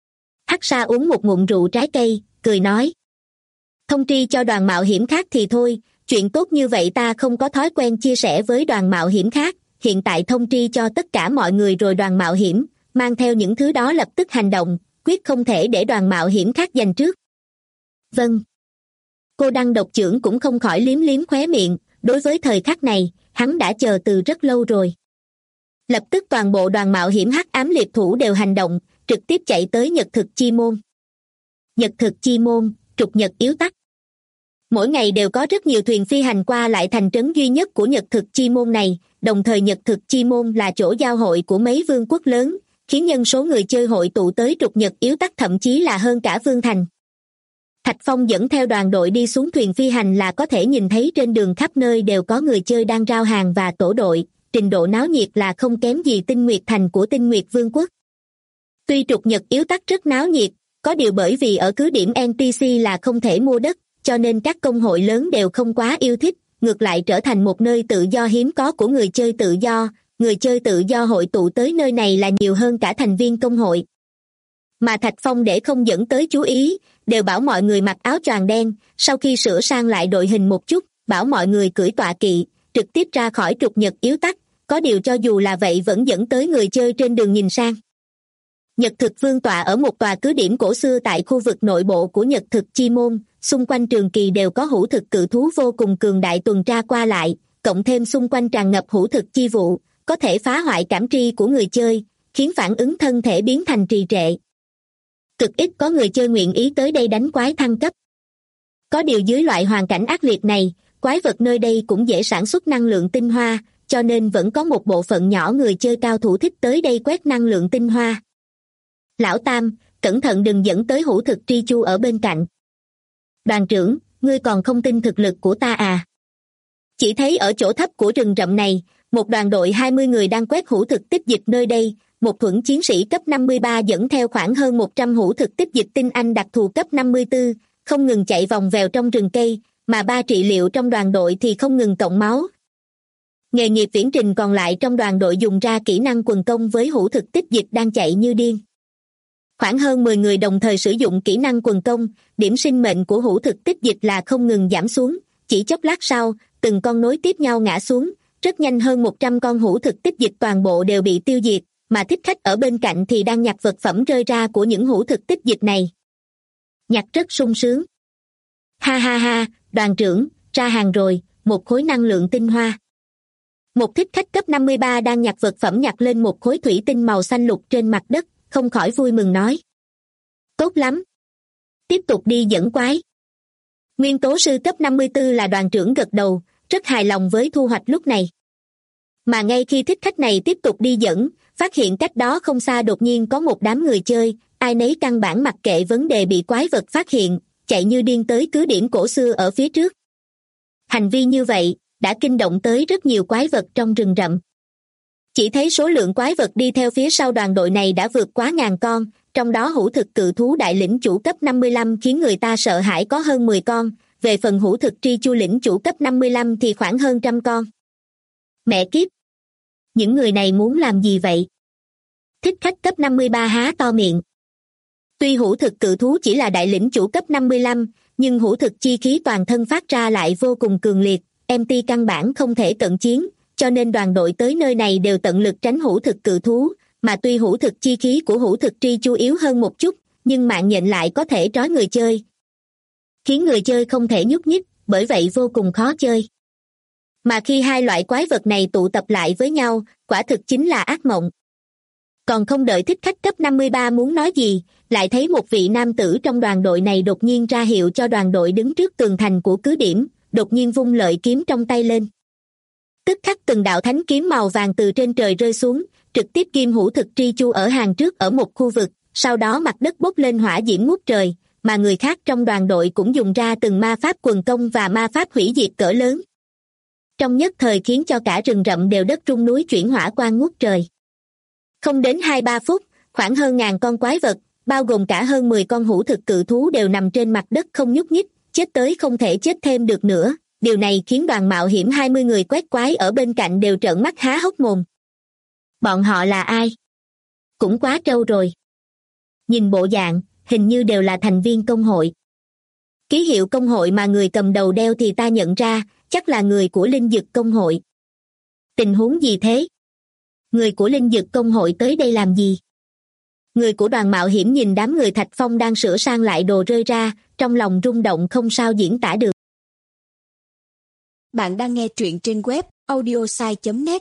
Hắc Sa uống một ngụm rượu trái cây, cười nói. Thông tri cho đoàn mạo hiểm khác thì thôi, chuyện tốt như vậy ta không có thói quen chia sẻ với đoàn mạo hiểm khác, hiện tại thông tri cho tất cả mọi người rồi đoàn mạo hiểm, mang theo những thứ đó lập tức hành động, quyết không thể để đoàn mạo hiểm khác giành trước. Vâng. Cô Đăng độc trưởng cũng không khỏi liếm liếm khóe miệng, đối với thời khắc này, hắn đã chờ từ rất lâu rồi. Lập tức toàn bộ đoàn mạo hiểm Hắc Ám Liệt Thủ đều hành động, trực tiếp chạy tới Nhật Thực Chi Môn. Nhật Thực Chi Môn, trục nhật yếu tắc. Mỗi ngày đều có rất nhiều thuyền phi hành qua lại thành trấn duy nhất của Nhật Thực Chi Môn này, đồng thời Nhật Thực Chi Môn là chỗ giao hội của mấy vương quốc lớn, khiến nhân số người chơi hội tụ tới trục nhật yếu tắc thậm chí là hơn cả Vương Thành. Thạch Phong dẫn theo đoàn đội đi xuống thuyền phi hành là có thể nhìn thấy trên đường khắp nơi đều có người chơi đang rao hàng và tổ đội, trình độ náo nhiệt là không kém gì Tinh Nguyệt Thành của Tinh Nguyệt Vương quốc. Tuy trục nhật yếu tắc rất náo nhiệt, có điều bởi vì ở cứ điểm NPC là không thể mua đất, cho nên các công hội lớn đều không quá yêu thích, ngược lại trở thành một nơi tự do hiếm có của người chơi tự do. Người chơi tự do hội tụ tới nơi này là nhiều hơn cả thành viên công hội. Mà Thạch Phong để không dẫn tới chú ý, đều bảo mọi người mặc áo choàng đen, sau khi sửa sang lại đội hình một chút, bảo mọi người cưỡi tọa kỵ, trực tiếp ra khỏi trục nhật yếu tắc, có điều cho dù là vậy vẫn dẫn tới người chơi trên đường nhìn sang. Nhật Thực Vương tọa ở một tòa cứ điểm cổ xưa tại khu vực nội bộ của Nhật Thực Chi Môn, xung quanh trường kỳ đều có hữu thực cự thú vô cùng cường đại tuần tra qua lại, cộng thêm xung quanh tràn ngập hữu thực chi vụ, có thể phá hoại cảm tri của người chơi, khiến phản ứng thân thể biến thành trì trệ. Cực ít có người chơi nguyện ý tới đây đánh quái thăng cấp. Có điều dưới loại hoàn cảnh ác liệt này, quái vật nơi đây cũng dễ sản xuất năng lượng tinh hoa, cho nên vẫn có một bộ phận nhỏ người chơi cao thủ thích tới đây quét năng lượng tinh hoa. Lão Tam, cẩn thận đừng dẫn tới hữu thực tri chu ở bên cạnh. Đoàn trưởng, ngươi còn không tin thực lực của ta à? Chỉ thấy ở chỗ thấp của rừng rậm này, một đoàn đội 20 người đang quét hữu thực tích dịch nơi đây, một thuẫn chiến sĩ cấp 53 dẫn theo khoảng hơn 100 hữu thực tích dịch tinh anh đặc thù cấp 54, không ngừng chạy vòng vèo trong rừng cây, mà 3 trị liệu trong đoàn đội thì không ngừng cộng máu. Nghề nghiệp viễn trình còn lại trong đoàn đội dùng ra kỹ năng quần công với hữu thực tích dịch đang chạy như điên. Khoảng hơn 10 người đồng thời sử dụng kỹ năng quần công, điểm sinh mệnh của hữu thực tích dịch là không ngừng giảm xuống, chỉ chốc lát sau, từng con nối tiếp nhau ngã xuống, rất nhanh hơn 100 con hữu thực tích dịch toàn bộ đều bị tiêu diệt, mà thích khách ở bên cạnh thì đang nhặt vật phẩm rơi ra của những hữu thực tích dịch này. Nhặt rất sung sướng. Ha ha ha, đoàn trưởng, ra hàng rồi, một khối năng lượng tinh hoa. Một thích khách cấp 53 đang nhặt vật phẩm nhặt lên một khối thủy tinh màu xanh lục trên mặt đất, không khỏi vui mừng nói. Tốt lắm. Tiếp tục đi dẫn quái. Nguyên tố sư cấp 54 là đoàn trưởng gật đầu, rất hài lòng với thu hoạch lúc này. Mà ngay khi thích khách này tiếp tục đi dẫn, phát hiện cách đó không xa đột nhiên có một đám người chơi, ai nấy căn bản mặc kệ vấn đề bị quái vật phát hiện, chạy như điên tới cứ điểm cổ xưa ở phía trước. Hành vi như vậy, đã kinh động tới rất nhiều quái vật trong rừng rậm. Chỉ thấy số lượng quái vật đi theo phía sau đoàn đội này đã vượt quá 1000 con, trong đó hữu thực cự thú đại lĩnh chủ cấp 55 khiến người ta sợ hãi có hơn 10 con, về phần hữu thực tri chu lĩnh chủ cấp 55 thì khoảng hơn 100 con. Mẹ kiếp! Những người này muốn làm gì vậy? Thích khách cấp 53 há to miệng. Tuy hữu thực cự thú chỉ là đại lĩnh chủ cấp 55, nhưng hữu thực chi khí toàn thân phát ra lại vô cùng cường liệt, MT căn bản không thể cận chiến, cho nên đoàn đội tới nơi này đều tận lực tránh hữu thực cự thú, mà tuy hữu thực chi khí của hữu thực tri chu yếu hơn một chút, nhưng mạng nhện lại có thể trói người chơi, khiến người chơi không thể nhúc nhích, bởi vậy vô cùng khó chơi. Mà khi hai loại quái vật này tụ tập lại với nhau, quả thực chính là ác mộng. Còn không đợi thích khách cấp 53 muốn nói gì, lại thấy một vị nam tử trong đoàn đội này đột nhiên ra hiệu cho đoàn đội đứng trước tường thành của cứ điểm, đột nhiên vung lợi kiếm trong tay lên. Tức khắc từng đạo thánh kiếm màu vàng từ trên trời rơi xuống, trực tiếp ghim hữu thực tri chu ở hàng trước ở một khu vực, sau đó mặt đất bốc lên hỏa diễm ngút trời, mà người khác trong đoàn đội cũng dùng ra từng ma pháp quần công và ma pháp hủy diệt cỡ lớn. Trong nhất thời khiến cho cả rừng rậm đều đất rung núi chuyển hỏa quang ngút trời. Không đến 2-3 phút, khoảng hơn 1000 con quái vật, bao gồm cả hơn 10 con hữu thực cự thú đều nằm trên mặt đất không nhúc nhích, chết tới không thể chết thêm được nữa. Điều này khiến đoàn mạo hiểm 20 người quét quái ở bên cạnh đều trợn mắt há hốc mồm. Bọn họ là ai? Cũng quá trâu rồi. Nhìn bộ dạng, hình như đều là thành viên công hội. Ký hiệu công hội mà người cầm đầu đeo thì ta nhận ra, chắc là người của linh dực công hội. Tình huống gì thế? Người của linh dực công hội tới đây làm gì? Người của đoàn mạo hiểm nhìn đám người Thạch Phong đang sửa sang lại đồ rơi ra, trong lòng rung động không sao diễn tả được. Bạn đang nghe truyện trên web audiosai.net.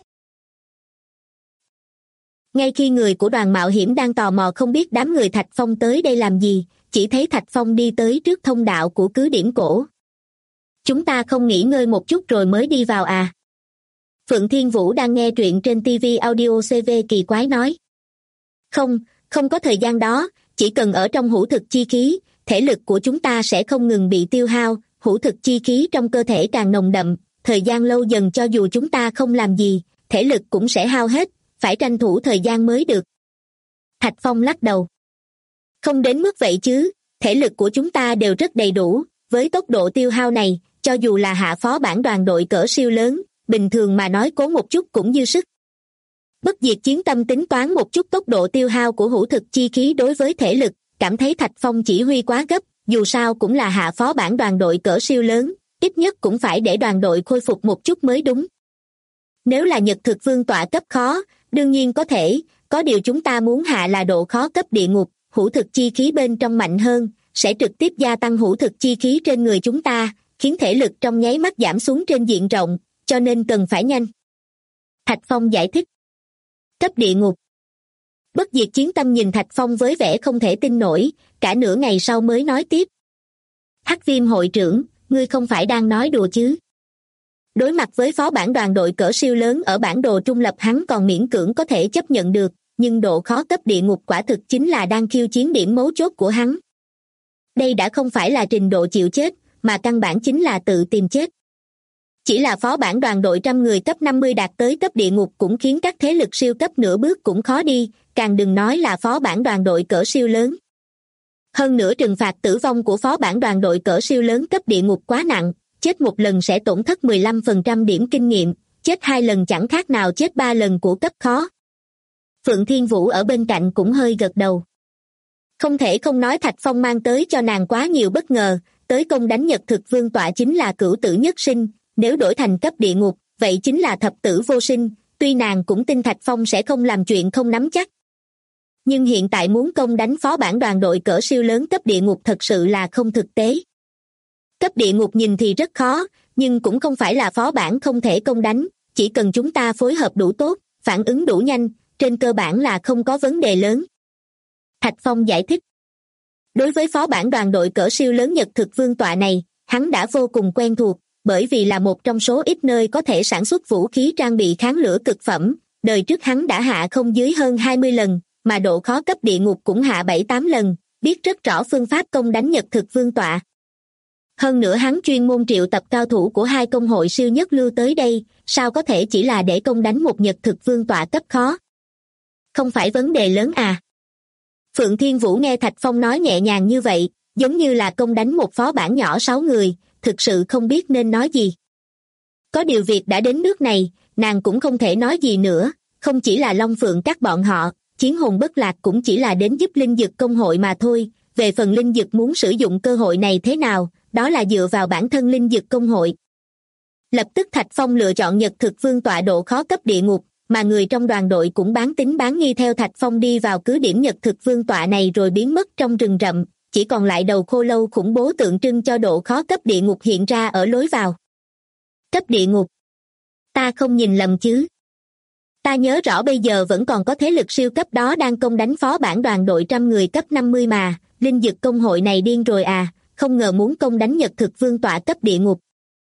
Ngay khi người của đoàn mạo hiểm đang tò mò không biết đám người Thạch Phong tới đây làm gì, chỉ thấy Thạch Phong đi tới trước thông đạo của cứ điểm cổ. Chúng ta không nghỉ ngơi một chút rồi mới đi vào à? Phượng Thiên Vũ đang nghe truyện trên TV Audio CV kỳ quái nói. Không có thời gian đó, chỉ cần ở trong hữu thực chi khí, thể lực của chúng ta sẽ không ngừng bị tiêu hao, hữu thực chi khí trong cơ thể càng nồng đậm, thời gian lâu dần cho dù chúng ta không làm gì, thể lực cũng sẽ hao hết, phải tranh thủ thời gian mới được. Thạch Phong lắc đầu. Không đến mức vậy chứ, thể lực của chúng ta đều rất đầy đủ, với tốc độ tiêu hao này, cho dù là hạ phó bản đoàn đội cỡ siêu lớn, bình thường mà nói cố một chút cũng dư sức. Bất diệt chiến tâm tính toán một chút tốc độ tiêu hao của hữu thực chi khí đối với thể lực, cảm thấy Thạch Phong chỉ huy quá gấp, dù sao cũng là hạ phó bản đoàn đội cỡ siêu lớn, ít nhất cũng phải để đoàn đội khôi phục một chút mới đúng. Nếu là nhật thực vương tọa cấp khó, đương nhiên có thể, có điều chúng ta muốn hạ là độ khó cấp địa ngục, hữu thực chi khí bên trong mạnh hơn, sẽ trực tiếp gia tăng hữu thực chi khí trên người chúng ta, khiến thể lực trong nháy mắt giảm xuống trên diện rộng, cho nên cần phải nhanh. Thạch Phong giải thích. Cấp địa ngục. Bất diệt chiến tâm nhìn Thạch Phong với vẻ không thể tin nổi, cả nửa ngày sau mới nói tiếp. Hắc Viêm hội trưởng, ngươi không phải đang nói đùa chứ? Đối mặt với phó bản đoàn đội cỡ siêu lớn ở bản đồ trung lập hắn còn miễn cưỡng có thể chấp nhận được, nhưng độ khó cấp địa ngục quả thực chính là đang khiêu chiến điểm mấu chốt của hắn. Đây đã không phải là trình độ chịu chết, mà căn bản chính là tự tìm chết. Chỉ là phó bản đoàn đội 100 người cấp 50 đạt tới cấp địa ngục cũng khiến các thế lực siêu cấp nửa bước cũng khó đi, càng đừng nói là phó bản đoàn đội cỡ siêu lớn. Hơn nữa trừng phạt tử vong của phó bản đoàn đội cỡ siêu lớn cấp địa ngục quá nặng, chết một lần sẽ tổn thất 15% điểm kinh nghiệm, chết 2 lần chẳng khác nào chết 3 lần của cấp khó. Phượng Thiên Vũ ở bên cạnh cũng hơi gật đầu. Không thể không nói Thạch Phong mang tới cho nàng quá nhiều bất ngờ, tới công đánh nhật thực vương tọa chính là cửu tử nhất sinh, nếu đổi thành cấp địa ngục, vậy chính là thập tử vô sinh, tuy nàng cũng tin Thạch Phong sẽ không làm chuyện không nắm chắc. Nhưng hiện tại muốn công đánh phó bản đoàn đội cỡ siêu lớn cấp địa ngục thật sự là không thực tế. Cấp địa ngục nhìn thì rất khó, nhưng cũng không phải là phó bản không thể công đánh, chỉ cần chúng ta phối hợp đủ tốt, phản ứng đủ nhanh, trên cơ bản là không có vấn đề lớn. Thạch Phong giải thích. Đối với phó bản đoàn đội cỡ siêu lớn nhật thực vương tọa này, hắn đã vô cùng quen thuộc, bởi vì là một trong số ít nơi có thể sản xuất vũ khí trang bị kháng lửa cực phẩm, đời trước hắn đã hạ không dưới hơn 20 lần, mà độ khó cấp địa ngục cũng hạ 7-8 lần, biết rất rõ phương pháp công đánh nhật thực vương tọa. Hơn nữa hắn chuyên môn triệu tập cao thủ của 2 công hội siêu nhất lưu tới đây, sao có thể chỉ là để công đánh một nhật thực vương tọa cấp khó? Không phải vấn đề lớn à? Phượng Thiên Vũ nghe Thạch Phong nói nhẹ nhàng như vậy, giống như là công đánh một phó bản nhỏ 6 người, thực sự không biết nên nói gì. Có điều việc đã đến nước này, nàng cũng không thể nói gì nữa, không chỉ là Long Phượng các bọn họ, Chiến Hồn Bất Lạc cũng chỉ là đến giúp Linh Dực công hội mà thôi, về phần Linh Dực muốn sử dụng cơ hội này thế nào, đó là dựa vào bản thân Linh Dực công hội. Lập tức Thạch Phong lựa chọn Nhật Thực Vương tọa độ khó cấp địa ngục, mà người trong đoàn đội cũng bán tín bán nghi theo Thạch Phong đi vào cứ điểm Nhật Thực Vương tọa này rồi biến mất trong rừng rậm, chỉ còn lại đầu khô lâu khủng bố tượng trưng cho độ khó cấp địa ngục hiện ra ở lối vào. Cấp địa ngục? Ta không nhìn lầm chứ? Ta nhớ rõ bây giờ vẫn còn có thế lực siêu cấp đó đang công đánh phó bản đoàn đội 100 người cấp 50 mà, Linh Dực công hội này điên rồi à, không ngờ muốn công đánh Nhật Thực Vương tọa cấp địa ngục.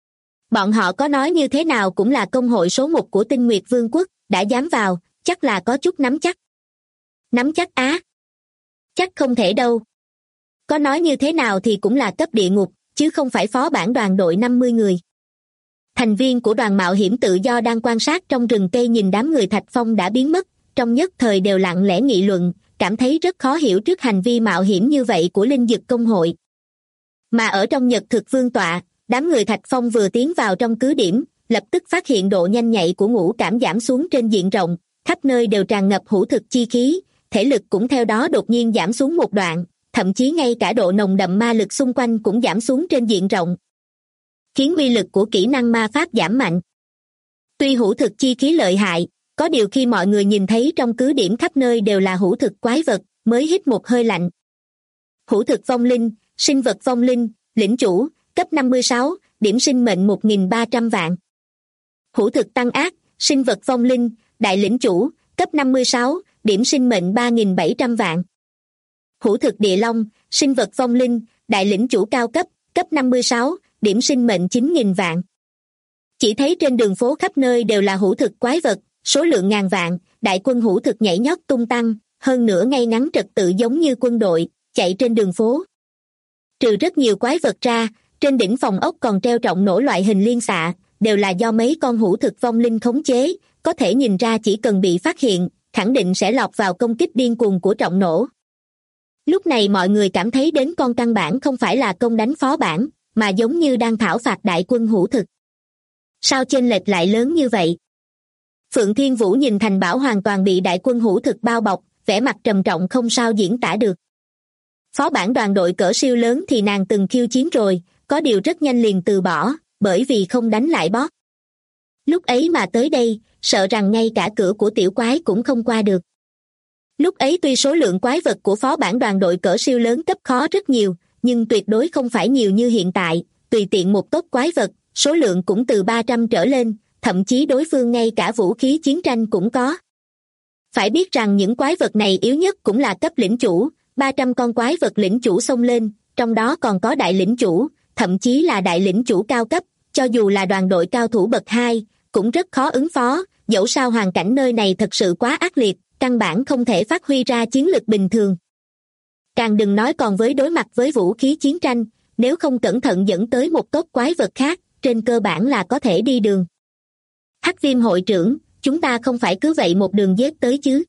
Bọn họ có nói như thế nào cũng là công hội số 1 của Tinh Nguyệt Vương quốc, đã dám vào, chắc là có chút nắm chắc. Nắm chắc á? Chắc không thể đâu. Có nói như thế nào thì cũng là cấp địa ngục, chứ không phải phó bản đoàn đội 50 người. Thành viên của đoàn mạo hiểm tự do đang quan sát trong rừng cây nhìn đám người Thạch Phong đã biến mất, trong nhất thời đều lặng lẽ nghị luận, cảm thấy rất khó hiểu trước hành vi mạo hiểm như vậy của Linh Dực công hội. Mà ở trong Nhật Thực Vương tọa, đám người Thạch Phong vừa tiến vào trong cứ điểm, lập tức phát hiện độ nhanh nhạy của ngũ cảm giảm xuống trên diện rộng, khắp nơi đều tràn ngập hữu thực chi khí, thể lực cũng theo đó đột nhiên giảm xuống một đoạn, thậm chí ngay cả độ nồng đậm ma lực xung quanh cũng giảm xuống trên diện rộng, khiến uy lực của kỹ năng ma pháp giảm mạnh. Tuy hữu thực chi khí lợi hại, có điều khi mọi người nhìn thấy trong cứ điểm khắp nơi đều là hữu thực quái vật, mới hít một hơi lạnh. Hữu thực vong linh, sinh vật vong linh, lĩnh chủ, cấp 56, điểm sinh mệnh 1.300 vạn. Hữu thực tăng ác, sinh vật vong linh, đại lĩnh chủ, cấp 56, điểm sinh mệnh 3.700 vạn. Hữu thực địa long, sinh vật vong linh, đại lĩnh chủ cao cấp, cấp 56, điểm sinh mệnh 9.000 vạn. Chỉ thấy trên đường phố khắp nơi đều là hữu thực quái vật, số lượng ngàn vạn, đại quân hữu thực nhảy nhót tung tăng, hơn nữa ngay ngắn trật tự giống như quân đội, chạy trên đường phố. Trừ rất nhiều quái vật ra, trên đỉnh phòng ốc còn treo trọng nổ loại hình liên xạ, đều là do mấy con hữu thực vong linh khống chế, có thể nhìn ra chỉ cần bị phát hiện, khẳng định sẽ lọt vào công kích điên cuồng của trọng nổ. Lúc này mọi người cảm thấy đến con căn bản không phải là công đánh phó bản, mà giống như đang thảo phạt đại quân hữu thực. Sao chênh lệch lại lớn như vậy? Phượng Thiên Vũ nhìn Thành Bảo hoàn toàn bị đại quân hữu thực bao bọc, vẻ mặt trầm trọng không sao diễn tả được. Phó bản đoàn đội cỡ siêu lớn thì nàng từng khiêu chiến rồi, có điều rất nhanh liền từ bỏ, bởi vì không đánh lại boss. Lúc ấy mà tới đây, sợ rằng ngay cả cửa của tiểu quái cũng không qua được. Lúc ấy tuy số lượng quái vật của phó bản đoàn đội cỡ siêu lớn cấp khó rất nhiều, nhưng tuyệt đối không phải nhiều như hiện tại, tùy tiện một tốp quái vật, số lượng cũng từ 300 trở lên, thậm chí đối phương ngay cả vũ khí chiến tranh cũng có. Phải biết rằng những quái vật này yếu nhất cũng là cấp lĩnh chủ, 300 con quái vật lĩnh chủ xông lên, trong đó còn có đại lĩnh chủ, thậm chí là đại lĩnh chủ cao cấp, cho dù là đoàn đội cao thủ bậc 2, cũng rất khó ứng phó, dẫu sao hoàn cảnh nơi này thật sự quá ác liệt, căn bản không thể phát huy ra chiến lực bình thường. Càng đừng nói còn với đối mặt với vũ khí chiến tranh, nếu không cẩn thận dẫn tới một tốp quái vật khác, trên cơ bản là có thể đi đường. Hắc Viêm hội trưởng, chúng ta không phải cứ vậy một đường giết tới chứ?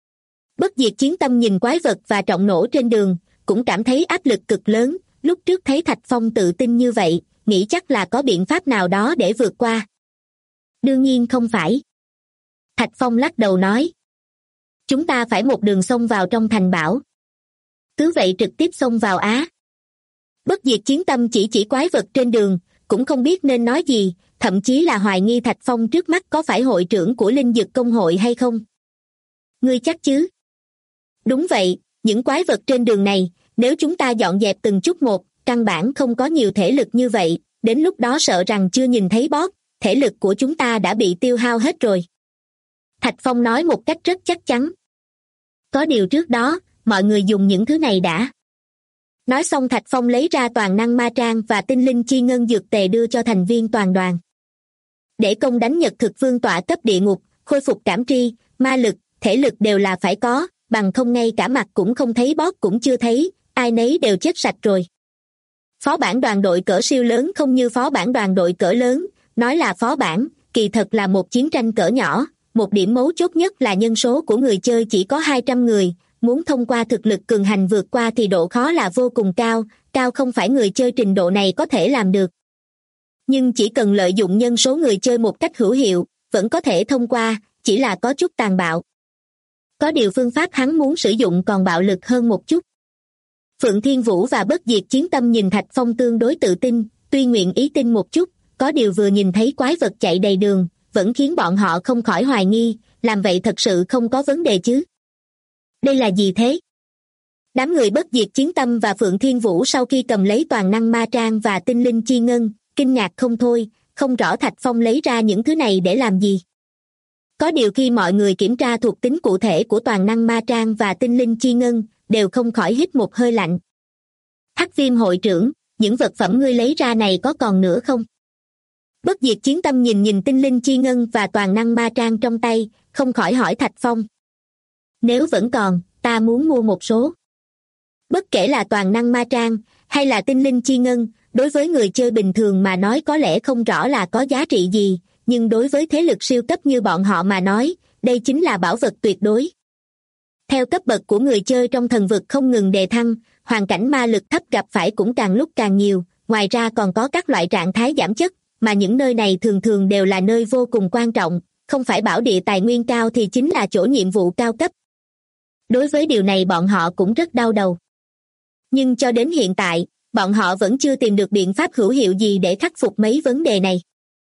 Bất diệt chiến tâm nhìn quái vật và trọng nổ trên đường, cũng cảm thấy áp lực cực lớn, lúc trước thấy Thạch Phong tự tin như vậy, nghĩ chắc là có biện pháp nào đó để vượt qua. Đương nhiên không phải. Thạch Phong lắc đầu nói. Chúng ta phải một đường xông vào trong thành bảo. Cứ vậy trực tiếp xông vào á. Bất diệt chiến tâm chỉ quái vật trên đường, cũng không biết nên nói gì, thậm chí là hoài nghi Thạch Phong trước mắt có phải hội trưởng của Linh Dực công hội hay không. Ngươi chắc chứ? Đúng vậy, những quái vật trên đường này, nếu chúng ta dọn dẹp từng chút một, căn bản không có nhiều thể lực như vậy, đến lúc đó sợ rằng chưa nhìn thấy boss, thể lực của chúng ta đã bị tiêu hao hết rồi. Thạch Phong nói một cách rất chắc chắn. Có điều trước đó, mọi người dùng những thứ này đã. Nói xong Thạch Phong lấy ra toàn năng ma trang và tinh linh chi ngân dược tề đưa cho thành viên toàn đoàn. Để công đánh Nhật Thực Vương tọa cấp địa ngục, khôi phục cảm tri, ma lực, thể lực đều là phải có, bằng không ngay cả mặt cũng không thấy boss cũng chưa thấy, ai nấy đều chết sạch rồi. Phó bản đoàn đội cỡ siêu lớn không như phó bản đoàn đội cỡ lớn, nói là phó bản, kỳ thật là một chiến tranh cỡ nhỏ, một điểm mấu chốt nhất là nhân số của người chơi chỉ có 200 người, muốn thông qua thực lực cường hành vượt qua thì độ khó là vô cùng cao, cao không phải người chơi trình độ này có thể làm được. Nhưng chỉ cần lợi dụng nhân số người chơi một cách hữu hiệu, vẫn có thể thông qua, chỉ là có chút tàn bạo. Có điều phương pháp hắn muốn sử dụng còn bạo lực hơn một chút. Phượng Thiên Vũ và Bất Diệt Chiến Tâm nhìn Thạch Phong tương đối tự tin, tuy nguyện ý tin một chút, có điều vừa nhìn thấy quái vật chạy đầy đường, vẫn khiến bọn họ không khỏi hoài nghi, làm vậy thật sự không có vấn đề chứ. Đây là gì thế? Đám người Bất Diệt Chiến Tâm và Phượng Thiên Vũ sau khi cầm lấy toàn năng ma trang và tinh linh chi ngân, kinh ngạc không thôi, không rõ Thạch Phong lấy ra những thứ này để làm gì. Có điều khi mọi người kiểm tra thuộc tính cụ thể của toàn năng ma trang và tinh linh chi ngân, đều không khỏi hít một hơi lạnh. Hắc Viêm hội trưởng, những vật phẩm ngươi lấy ra này có còn nữa không? Bất Diệt Chiến Tâm nhìn tinh linh chi ngân và toàn năng ma trang trong tay, không khỏi hỏi Thạch Phong. Nếu vẫn còn, ta muốn mua một số. Bất kể là toàn năng ma trang, hay là tinh linh chi ngân, đối với người chơi bình thường mà nói có lẽ không rõ là có giá trị gì, nhưng đối với thế lực siêu cấp như bọn họ mà nói, đây chính là bảo vật tuyệt đối. Theo cấp bậc của người chơi trong thần vực không ngừng đề thăng, hoàn cảnh ma lực thấp gặp phải cũng càng lúc càng nhiều, ngoài ra còn có các loại trạng thái giảm chất, mà những nơi này thường thường đều là nơi vô cùng quan trọng, không phải bảo địa tài nguyên cao thì chính là chỗ nhiệm vụ cao cấp. Đối với điều này bọn họ cũng rất đau đầu. Nhưng cho đến hiện tại, bọn họ vẫn chưa tìm được biện pháp hữu hiệu gì để khắc phục mấy vấn đề này.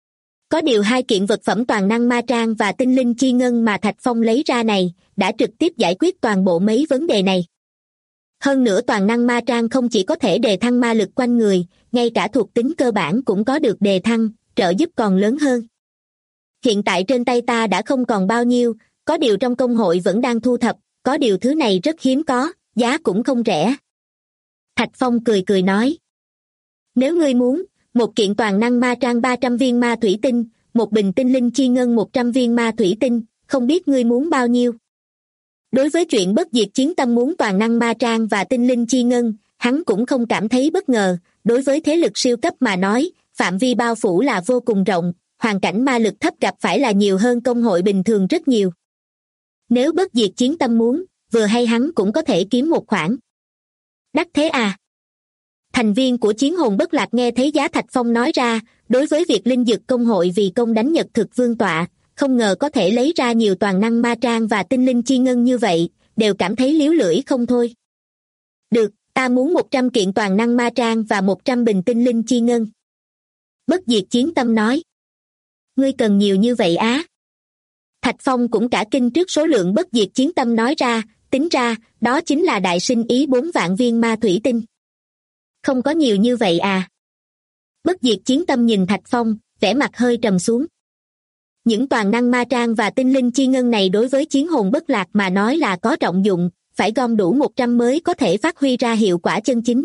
Có điều hai kiện vật phẩm toàn năng ma trang và tinh linh chi ngân mà Thạch Phong lấy ra này, đã trực tiếp giải quyết toàn bộ mấy vấn đề này. Hơn nữa toàn năng ma trang không chỉ có thể đề thăng ma lực quanh người, ngay cả thuộc tính cơ bản cũng có được đề thăng, trợ giúp còn lớn hơn. Hiện tại trên tay ta đã không còn bao nhiêu, có điều trong công hội vẫn đang thu thập, có điều thứ này rất hiếm có, giá cũng không rẻ. Thạch Phong cười cười nói. Nếu ngươi muốn, một kiện toàn năng ma trang 300 viên ma thủy tinh, một bình tinh linh chi ngân 100 viên ma thủy tinh, không biết ngươi muốn bao nhiêu. Đối với chuyện Bất Diệt Chiến Tâm muốn toàn năng ma trang và tinh linh chi ngân, hắn cũng không cảm thấy bất ngờ, đối với thế lực siêu cấp mà nói, phạm vi bao phủ là vô cùng rộng, hoàn cảnh ma lực thấp gặp phải là nhiều hơn công hội bình thường rất nhiều. Nếu Bất Diệt Chiến Tâm muốn, vừa hay hắn cũng có thể kiếm một khoản. Đắt thế à? Thành viên của Chiến Hồn Bất Lạc nghe thấy giá Thạch Phong nói ra, đối với việc linh dực công hội vì công đánh Nhật Thực Vương tọa, không ngờ có thể lấy ra nhiều toàn năng ma trang và tinh linh chi ngân như vậy, đều cảm thấy líu lưỡi không thôi. Được, ta muốn 100 kiện toàn năng ma trang và 100 bình tinh linh chi ngân. Bất Diệt Chiến Tâm nói. Ngươi cần nhiều như vậy á? Thạch Phong cũng cả kinh trước số lượng Bất Diệt Chiến Tâm nói ra, tính ra, đó chính là đại sinh ý 4 vạn viên ma thủy tinh. Không có nhiều như vậy à? Bất Diệt Chiến Tâm nhìn Thạch Phong, vẻ mặt hơi trầm xuống. Những toàn năng ma trang và tinh linh chi ngân này đối với Chiến Hồn Bất Lạc mà nói là có trọng dụng, phải gom đủ 100 mới có thể phát huy ra hiệu quả chân chính.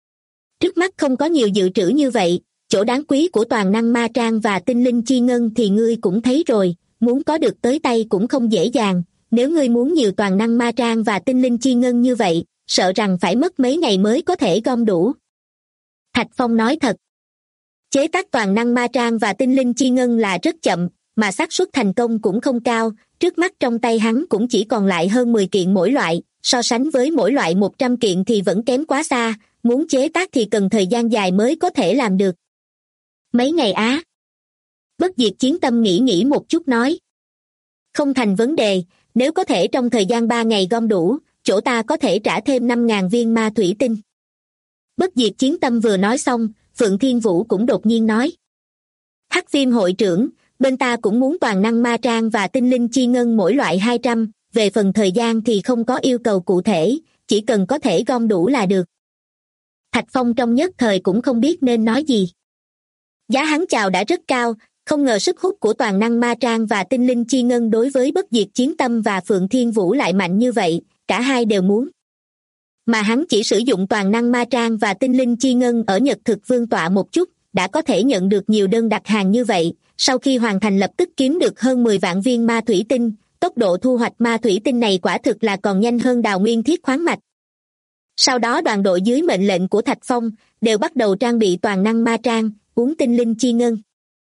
Trước mắt không có nhiều dự trữ như vậy, chỗ đáng quý của toàn năng ma trang và tinh linh chi ngân thì ngươi cũng thấy rồi, muốn có được tới tay cũng không dễ dàng, nếu ngươi muốn nhiều toàn năng ma trang và tinh linh chi ngân như vậy, sợ rằng phải mất mấy ngày mới có thể gom đủ. Thạch Phong nói thật. Chế tác toàn năng ma trang và tinh linh chi ngân là rất chậm, mà xác suất thành công cũng không cao, trước mắt trong tay hắn cũng chỉ còn lại hơn 10 kiện mỗi loại, so sánh với mỗi loại 100 kiện thì vẫn kém quá xa, muốn chế tác thì cần thời gian dài mới có thể làm được. Mấy ngày á? Bất Diệt Chiến Tâm nghĩ một chút nói. Không thành vấn đề, nếu có thể trong thời gian 3 ngày gom đủ, chỗ ta có thể trả thêm 5.000 viên ma thủy tinh. Bất Diệt Chiến Tâm vừa nói xong, Phượng Thiên Vũ cũng đột nhiên nói. Hắc Viêm hội trưởng, bên ta cũng muốn toàn năng ma trang và tinh linh chi ngân mỗi loại 200, về phần thời gian thì không có yêu cầu cụ thể, chỉ cần có thể gom đủ là được. Thạch Phong trong nhất thời cũng không biết nên nói gì. Giá hắn chào đã rất cao, không ngờ sức hút của toàn năng ma trang và tinh linh chi ngân đối với Bất Diệt Chiến Tâm và Phượng Thiên Vũ lại mạnh như vậy, cả hai đều muốn. Mà hắn chỉ sử dụng toàn năng ma trang và tinh linh chi ngân ở Nhật Thực Vương tọa một chút, đã có thể nhận được nhiều đơn đặt hàng như vậy, sau khi hoàn thành lập tức kiếm được hơn 10 vạn viên ma thủy tinh, tốc độ thu hoạch ma thủy tinh này quả thực là còn nhanh hơn đào nguyên thiết khoáng mạch. Sau đó đoàn đội dưới mệnh lệnh của Thạch Phong, đều bắt đầu trang bị toàn năng ma trang, uống tinh linh chi ngân.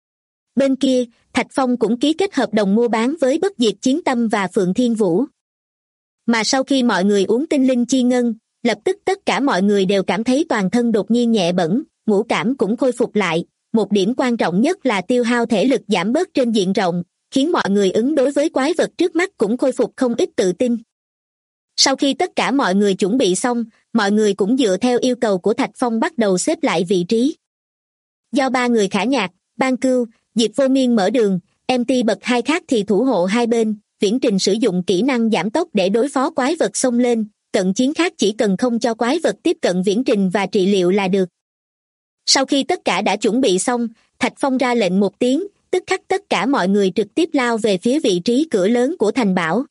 Bên kia, Thạch Phong cũng ký kết hợp đồng mua bán với Bất Diệt Chiến Tâm và Phượng Thiên Vũ. Mà sau khi mọi người uống tinh linh chi ngân, lập tức tất cả mọi người đều cảm thấy toàn thân đột nhiên nhẹ bẫng, ngũ cảm cũng khôi phục lại. Một điểm quan trọng nhất là tiêu hao thể lực giảm bớt trên diện rộng, khiến mọi người ứng đối với quái vật trước mắt cũng khôi phục không ít tự tin. Sau khi tất cả mọi người chuẩn bị xong, mọi người cũng dựa theo yêu cầu của Thạch Phong bắt đầu xếp lại vị trí. Do ba người Khả Nhạc, Ban Cưu, Diệp Vô Miên mở đường, MT bậc 2 khác thì thủ hộ hai bên. Viễn Trình sử dụng kỹ năng giảm tốc để đối phó quái vật xông lên, cận chiến khác chỉ cần không cho quái vật tiếp cận Viễn Trình và trị liệu là được. Sau khi tất cả đã chuẩn bị xong, Thạch Phong ra lệnh một tiếng, tức khắc tất cả mọi người trực tiếp lao về phía vị trí cửa lớn của thành bảo.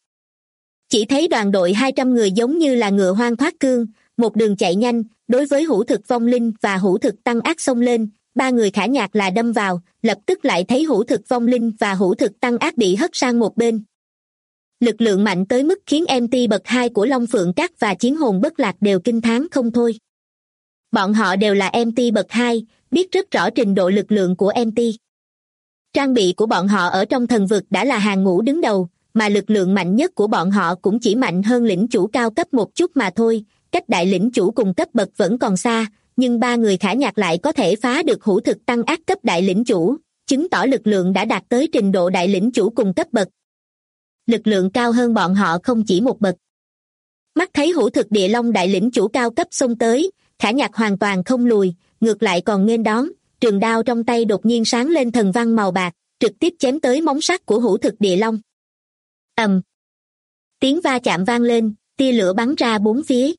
Chỉ thấy đoàn đội 200 người giống như là ngựa hoang thoát cương, một đường chạy nhanh, đối với hữu thực vong linh và hữu thực tăng ác xông lên, ba người Khả Nhạc là đâm vào, lập tức lại thấy hữu thực vong linh và hữu thực tăng ác bị hất sang một bên. Lực lượng mạnh tới mức khiến MT bậc 2 của Long Phượng Các và Chiến Hồn Bất Lạc đều kinh thán không thôi. Bọn họ đều là MT bậc 2, biết rất rõ trình độ lực lượng của MT. Trang bị của bọn họ ở trong thần vực đã là hàng ngũ đứng đầu, mà lực lượng mạnh nhất của bọn họ cũng chỉ mạnh hơn lĩnh chủ cao cấp một chút mà thôi, cách đại lĩnh chủ cùng cấp bậc vẫn còn xa, nhưng ba người Khả Nhạc lại có thể phá được hữu thực tăng ác cấp đại lĩnh chủ, chứng tỏ lực lượng đã đạt tới trình độ đại lĩnh chủ cùng cấp bậc. Lực lượng cao hơn bọn họ không chỉ một bậc. Mắt thấy hữu thực địa long đại lĩnh chủ cao cấp xông tới, Khả Nhạc hoàn toàn không lùi, ngược lại còn nghênh đón, trường đao trong tay đột nhiên sáng lên thần văn màu bạc, trực tiếp chém tới móng sắt của hữu thực địa long. Ầm. Tiếng va chạm vang lên, tia lửa bắn ra bốn phía.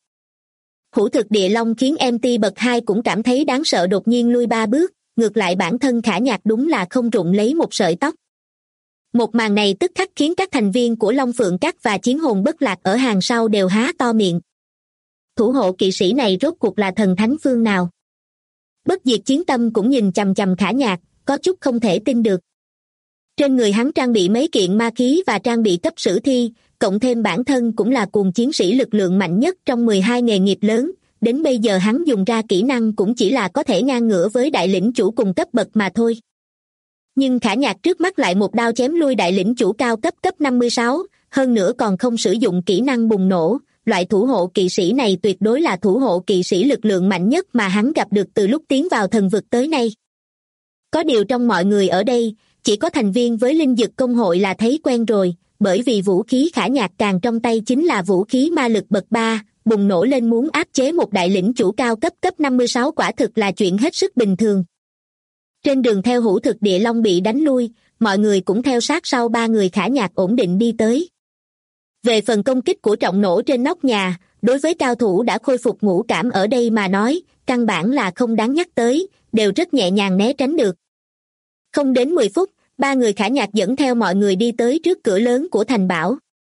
Hữu thực địa long khiến MT bậc 2 cũng cảm thấy đáng sợ, đột nhiên lui ba bước, ngược lại bản thân Khả Nhạc đúng là không rụng lấy một sợi tóc. Một màn này tức khắc khiến các thành viên của Long Phượng Các và Chiến Hồn Bất Lạc ở hàng sau đều há to miệng. Thủ hộ kỵ sĩ này rốt cuộc là thần thánh phương nào? Bất Diệt Chiến Tâm cũng nhìn chằm chằm Khả Nhạc, có chút không thể tin được. Trên người hắn trang bị mấy kiện ma khí và trang bị cấp sử thi, cộng thêm bản thân cũng là cuồng chiến sĩ lực lượng mạnh nhất trong 12 nghề nghiệp lớn, đến bây giờ hắn dùng ra kỹ năng cũng chỉ là có thể ngang ngửa với đại lĩnh chủ cùng cấp bậc mà thôi. Nhưng Khả Nhạc trước mắt lại một đao chém lui đại lĩnh chủ cao cấp 56, hơn nữa còn không sử dụng kỹ năng bùng nổ, loại thủ hộ kỵ sĩ này tuyệt đối là thủ hộ kỵ sĩ lực lượng mạnh nhất mà hắn gặp được từ lúc tiến vào thần vực tới nay. Có điều trong mọi người ở đây, chỉ có thành viên với linh dực công hội là thấy quen rồi, bởi vì vũ khí Khả Nhạc càng trong tay chính là vũ khí ma lực bậc 3, bùng nổ lên muốn áp chế một đại lĩnh chủ cao cấp 56 quả thực là chuyện hết sức bình thường. Trên đường theo hữu thực địa long bị đánh lui, mọi người cũng theo sát sau ba người Khả Nhạc ổn định đi tới. Về phần công kích của trọng nổ trên nóc nhà, đối với cao thủ đã khôi phục ngũ cảm ở đây mà nói, căn bản là không đáng nhắc tới, đều rất nhẹ nhàng né tránh được. Không đến 10 phút, ba người Khả Nhạc dẫn theo mọi người đi tới trước cửa lớn của thành bảo.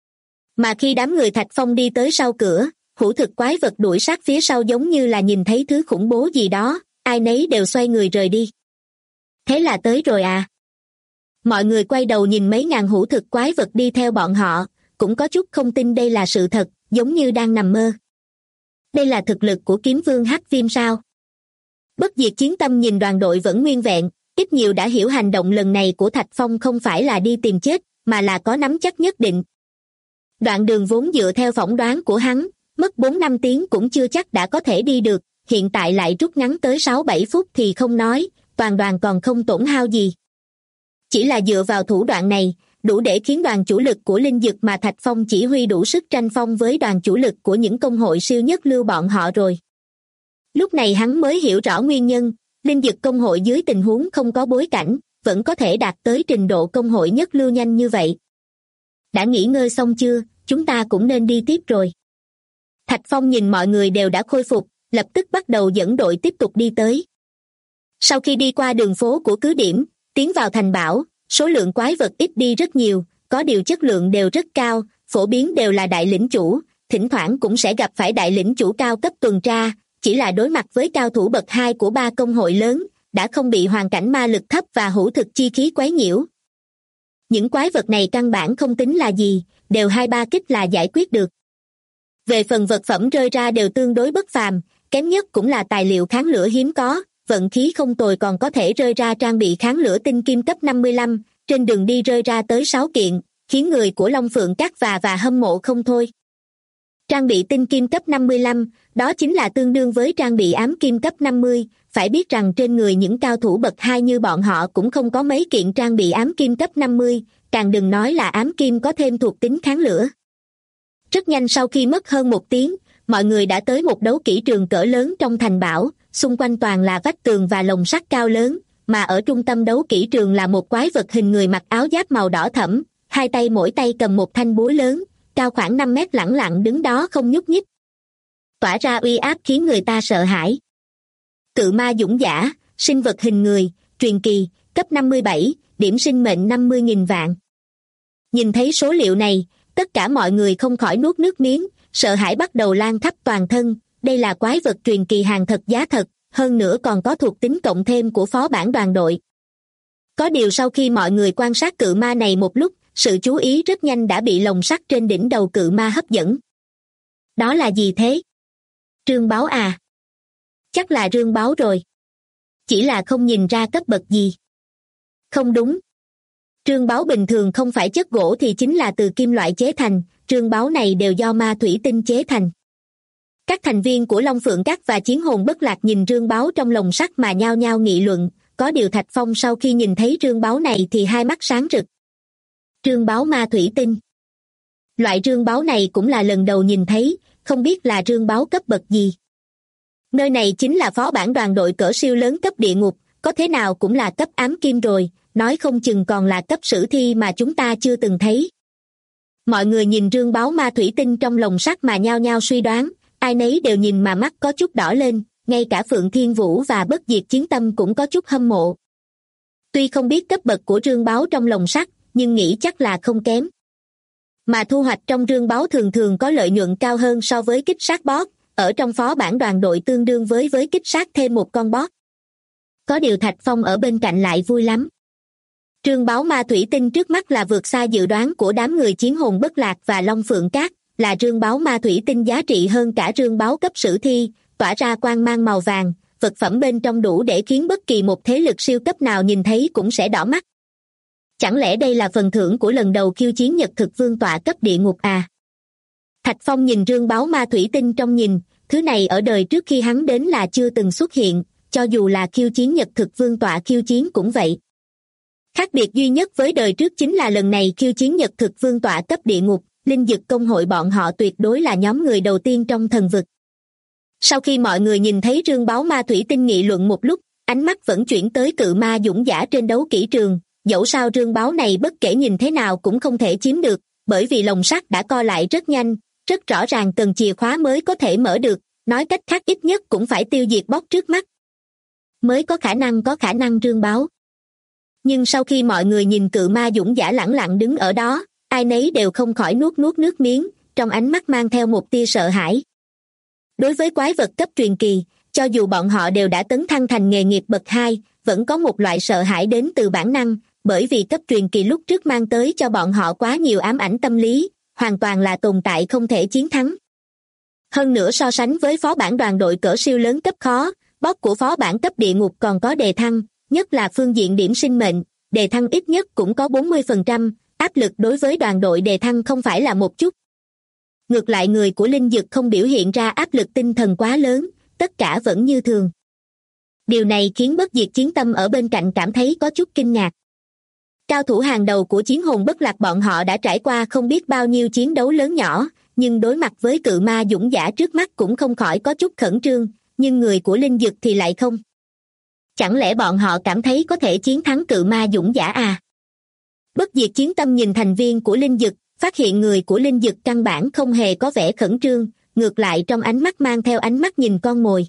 Mà khi đám người Thạch Phong đi tới sau cửa, hữu thực quái vật đuổi sát phía sau giống như là nhìn thấy thứ khủng bố gì đó, ai nấy đều xoay người rời đi. Thế là tới rồi à? Mọi người quay đầu nhìn mấy ngàn hữu thực quái vật đi theo bọn họ, cũng có chút không tin đây là sự thật, giống như đang nằm mơ. Đây là thực lực của kiếm vương Hắc Viêm sao? Bất Diệt Chiến Tâm nhìn đoàn đội vẫn nguyên vẹn, ít nhiều đã hiểu hành động lần này của Thạch Phong không phải là đi tìm chết, mà là có nắm chắc nhất định. Đoạn đường vốn dựa theo phỏng đoán của hắn, mất 4-5 tiếng cũng chưa chắc đã có thể đi được, hiện tại lại rút ngắn tới 6-7 phút thì không nói, toàn đoàn còn không tổn hao gì. Chỉ là dựa vào thủ đoạn này, đủ để khiến đoàn chủ lực của linh dực mà Thạch Phong chỉ huy đủ sức tranh phong với đoàn chủ lực của những công hội siêu nhất lưu bọn họ rồi. Lúc này hắn mới hiểu rõ nguyên nhân, linh dực công hội dưới tình huống không có bối cảnh, vẫn có thể đạt tới trình độ công hội nhất lưu nhanh như vậy. Đã nghỉ ngơi xong chưa, chúng ta cũng nên đi tiếp rồi. Thạch Phong nhìn mọi người đều đã khôi phục, lập tức bắt đầu dẫn đội tiếp tục đi tới. Sau khi đi qua đường phố của cứ điểm, tiến vào thành bảo, số lượng quái vật ít đi rất nhiều, có điều chất lượng đều rất cao, phổ biến đều là đại lĩnh chủ, thỉnh thoảng cũng sẽ gặp phải đại lĩnh chủ cao cấp tuần tra, chỉ là đối mặt với cao thủ bậc 2 của ba công hội lớn, đã không bị hoàn cảnh ma lực thấp và hữu thực chi khí quấy nhiễu. Những quái vật này căn bản không tính là gì, đều 2-3 kích là giải quyết được. Về phần vật phẩm rơi ra đều tương đối bất phàm, kém nhất cũng là tài liệu kháng lửa hiếm có, vận khí không tồi còn có thể rơi ra trang bị kháng lửa tinh kim cấp 55, trên đường đi rơi ra tới 6 kiện, khiến người của Long Phượng Các và hâm mộ không thôi. Trang bị tinh kim cấp 55, đó chính là tương đương với trang bị ám kim cấp 50, phải biết rằng trên người những cao thủ bậc 2 như bọn họ cũng không có mấy kiện trang bị ám kim cấp 50, càng đừng nói là ám kim có thêm thuộc tính kháng lửa. Rất nhanh sau khi mất hơn 1 tiếng, mọi người đã tới một đấu kỹ trường cỡ lớn trong thành bảo, xung quanh toàn là vách tường và lồng sắt cao lớn, mà ở trung tâm đấu kỹ trường là một quái vật hình người mặc áo giáp màu đỏ thẫm, hai tay mỗi tay cầm một thanh búa lớn, cao khoảng 5 mét lẳng lặng đứng đó không nhúc nhích, tỏa ra uy áp khiến người ta sợ hãi. Cự ma dũng giả, sinh vật hình người, truyền kỳ, cấp 57, điểm sinh mệnh 50.000 vạn. Nhìn thấy số liệu này, tất cả mọi người không khỏi nuốt nước miếng, sợ hãi bắt đầu lan khắp toàn thân. Đây là quái vật truyền kỳ hàng thật giá thật, hơn nữa còn có thuộc tính cộng thêm của phó bản đoàn đội. Có điều sau khi mọi người quan sát cự ma này một lúc, sự chú ý rất nhanh đã bị lồng sắt trên đỉnh đầu cự ma hấp dẫn. Đó là gì thế? Trương báo à? Chắc là rương báo rồi. Chỉ là không nhìn ra cấp bậc gì. Không đúng. Trương báo bình thường không phải chất gỗ thì chính là từ kim loại chế thành, trương báo này đều do ma thủy tinh chế thành. Các thành viên của Long Phượng Các và Chiến Hồn Bất Lạc nhìn rương báo trong lồng sắt mà nhao nhao nghị luận, có điều Thạch Phong sau khi nhìn thấy rương báo này thì hai mắt sáng rực. Rương báo ma thủy tinh. Loại rương báo này cũng là lần đầu nhìn thấy, không biết là rương báo cấp bậc gì. Nơi này chính là phó bản đoàn đội cỡ siêu lớn cấp địa ngục, có thế nào cũng là cấp ám kim rồi, nói không chừng còn là cấp sử thi mà chúng ta chưa từng thấy. Mọi người nhìn rương báo ma thủy tinh trong lồng sắt mà nhao nhao suy đoán, ai nấy đều nhìn mà mắt có chút đỏ lên, ngay cả Phượng Thiên Vũ và Bất Diệt Chiến Tâm cũng có chút hâm mộ. Tuy không biết cấp bậc của rương báo trong lồng sắt, nhưng nghĩ chắc là không kém. Mà thu hoạch trong rương báo thường thường có lợi nhuận cao hơn so với kích sát boss, ở trong phó bản đoàn đội tương đương với kích sát thêm một con boss. Có điều Thạch Phong ở bên cạnh lại vui lắm. Rương báo ma thủy tinh trước mắt là vượt xa dự đoán của đám người Chiến Hồn Bất Lạc và Long Phượng Các, là rương báo ma thủy tinh giá trị hơn cả rương báo cấp sử thi, tỏa ra quang mang màu vàng, vật phẩm bên trong đủ để khiến bất kỳ một thế lực siêu cấp nào nhìn thấy cũng sẽ đỏ mắt. Chẳng lẽ đây là phần thưởng của lần đầu khiêu chiến Nhật Thực Vương tọa cấp địa ngục à? Thạch Phong nhìn rương báo ma thủy tinh trong nhìn, thứ này ở đời trước khi hắn đến là chưa từng xuất hiện, cho dù là khiêu chiến Nhật Thực Vương tọa khiêu chiến cũng vậy. Khác biệt duy nhất với đời trước chính là lần này khiêu chiến Nhật Thực Vương tọa cấp địa ngục, Linh Dực công hội bọn họ tuyệt đối là nhóm người đầu tiên trong thần vực. Sau khi mọi người nhìn thấy rương báo ma thủy tinh nghị luận một lúc, ánh mắt vẫn chuyển tới cự ma dũng giả trên đấu kỹ trường, dẫu sao rương báo này bất kể nhìn thế nào cũng không thể chiếm được, bởi vì lồng sắt đã co lại rất nhanh, rất rõ ràng cần chìa khóa mới có thể mở được, nói cách khác ít nhất cũng phải tiêu diệt boss trước mắt mới có khả năng rương báo. Nhưng sau khi mọi người nhìn cự ma dũng giả lẳng lặng đứng ở đó, ai nấy đều không khỏi nuốt nước miếng, trong ánh mắt mang theo một tia sợ hãi. Đối với quái vật cấp truyền kỳ, cho dù bọn họ đều đã tấn thăng thành nghề nghiệp bậc 2, vẫn có một loại sợ hãi đến từ bản năng, bởi vì cấp truyền kỳ lúc trước mang tới cho bọn họ quá nhiều ám ảnh tâm lý, hoàn toàn là tồn tại không thể chiến thắng. Hơn nữa so sánh với phó bản đoàn đội cỡ siêu lớn cấp khó, boss của phó bản cấp địa ngục còn có đề thăng, nhất là phương diện điểm sinh mệnh, đề thăng ít nhất cũng có 40%, áp lực đối với đoàn đội đề thăng không phải là một chút. Ngược lại người của Linh Dực không biểu hiện ra áp lực tinh thần quá lớn, tất cả vẫn như thường. Điều này khiến Bất Diệt Chiến Tâm ở bên cạnh cảm thấy có chút kinh ngạc. Cao thủ hàng đầu của Chiến Hồn Bất Lạc bọn họ đã trải qua không biết bao nhiêu chiến đấu lớn nhỏ, nhưng đối mặt với cự ma dũng giả trước mắt cũng không khỏi có chút khẩn trương, nhưng người của Linh Dực thì lại không. Chẳng lẽ bọn họ cảm thấy có thể chiến thắng cự ma dũng giả à? Bất Diệt Chiến Tâm nhìn thành viên của Linh Dực, phát hiện người của Linh Dực căn bản không hề có vẻ khẩn trương, ngược lại trong ánh mắt mang theo ánh mắt nhìn con mồi.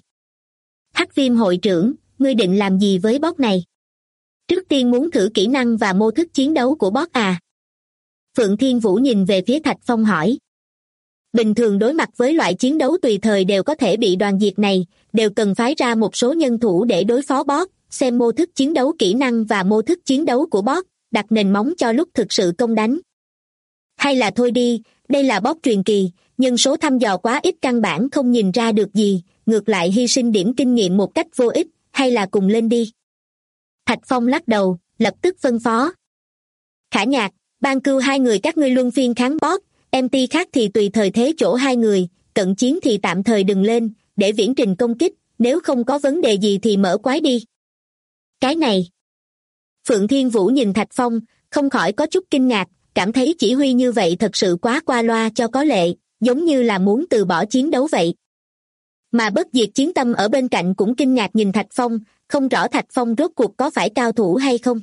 Hắc Viêm hội trưởng, ngươi định làm gì với boss này? Trước tiên muốn thử kỹ năng và mô thức chiến đấu của boss à? Phượng Thiên Vũ nhìn về phía Thạch Phong hỏi. Bình thường đối mặt với loại chiến đấu tùy thời đều có thể bị đoàn diệt này, đều cần phái ra một số nhân thủ để đối phó boss, xem mô thức chiến đấu kỹ năng và mô thức chiến đấu của boss, đặt nền móng cho lúc thực sự công đánh. Hay là thôi đi, đây là boss truyền kỳ, nhân số thăm dò quá ít căn bản không nhìn ra được gì, ngược lại hy sinh điểm kinh nghiệm một cách vô ích, hay là cùng lên đi. Thạch Phong lắc đầu, lập tức phân phó. Khả Nhạc, Ban Cưu hai người các ngươi luân phiên kháng boss, MT khác thì tùy thời thế chỗ hai người, cận chiến thì tạm thời đừng lên, để viễn trình công kích, nếu không có vấn đề gì thì mở quái đi. Cái này. Phượng Thiên Vũ nhìn Thạch Phong, không khỏi có chút kinh ngạc, cảm thấy chỉ huy như vậy thật sự quá qua loa cho có lệ, giống như là muốn từ bỏ chiến đấu vậy. Mà Bất Diệt Chiến Tâm ở bên cạnh cũng kinh ngạc nhìn Thạch Phong, không rõ Thạch Phong rốt cuộc có phải cao thủ hay không.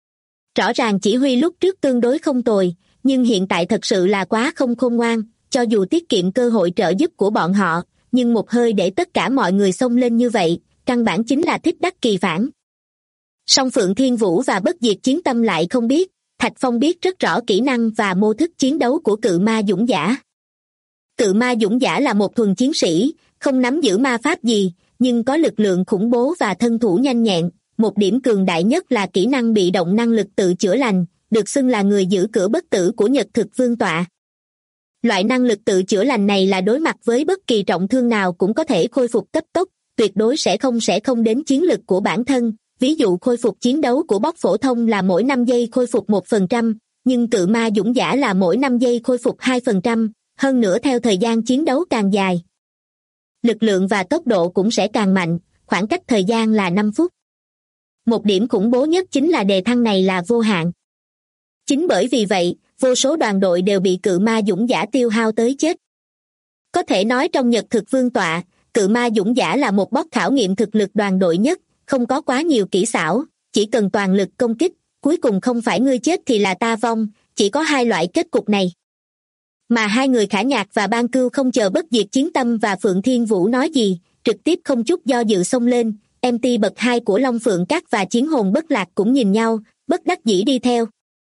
Rõ ràng chỉ huy lúc trước tương đối không tồi, nhưng hiện tại thật sự là quá không khôn ngoan, cho dù tiết kiệm cơ hội trợ giúp của bọn họ, nhưng một hơi để tất cả mọi người xông lên như vậy, căn bản chính là thích đắc kỳ phản. Song Phượng Thiên Vũ và Bất Diệt Chiến Tâm lại không biết, Thạch Phong biết rất rõ kỹ năng và mô thức chiến đấu của cự ma dũng giả. Cự ma dũng giả là một thuần chiến sĩ, không nắm giữ ma pháp gì, nhưng có lực lượng khủng bố và thân thủ nhanh nhẹn, một điểm cường đại nhất là kỹ năng bị động năng lực tự chữa lành, được xưng là người giữ cửa bất tử của Nhật Thực Vương tọa. Loại năng lực tự chữa lành này là đối mặt với bất kỳ trọng thương nào cũng có thể khôi phục cấp tốc, tuyệt đối sẽ không đến chiến lực của bản thân. Ví dụ khôi phục chiến đấu của bot phổ thông là mỗi 5 giây khôi phục 1%, nhưng cự ma dũng giả là mỗi 5 giây khôi phục 2%, hơn nữa theo thời gian chiến đấu càng dài. Lực lượng và tốc độ cũng sẽ càng mạnh, khoảng cách thời gian là 5 phút. Một điểm khủng bố nhất chính là đề thăng này là vô hạn. Chính bởi vì vậy, vô số đoàn đội đều bị cự ma dũng giả tiêu hao tới chết. Có thể nói trong Nhật Thực Vương tọa, cự ma dũng giả là một bot khảo nghiệm thực lực đoàn đội nhất, không có quá nhiều kỹ xảo, chỉ cần toàn lực công kích, cuối cùng không phải ngươi chết thì là ta vong, chỉ có hai loại kết cục này. Mà hai người Khả Nhạc và Ban Cưu không chờ Bất Diệt Chiến Tâm và Phượng Thiên Vũ nói gì, trực tiếp không chút do dự xông lên, MT bậc 2 của Long Phượng Các và Chiến Hồn Bất Lạc cũng nhìn nhau, bất đắc dĩ đi theo.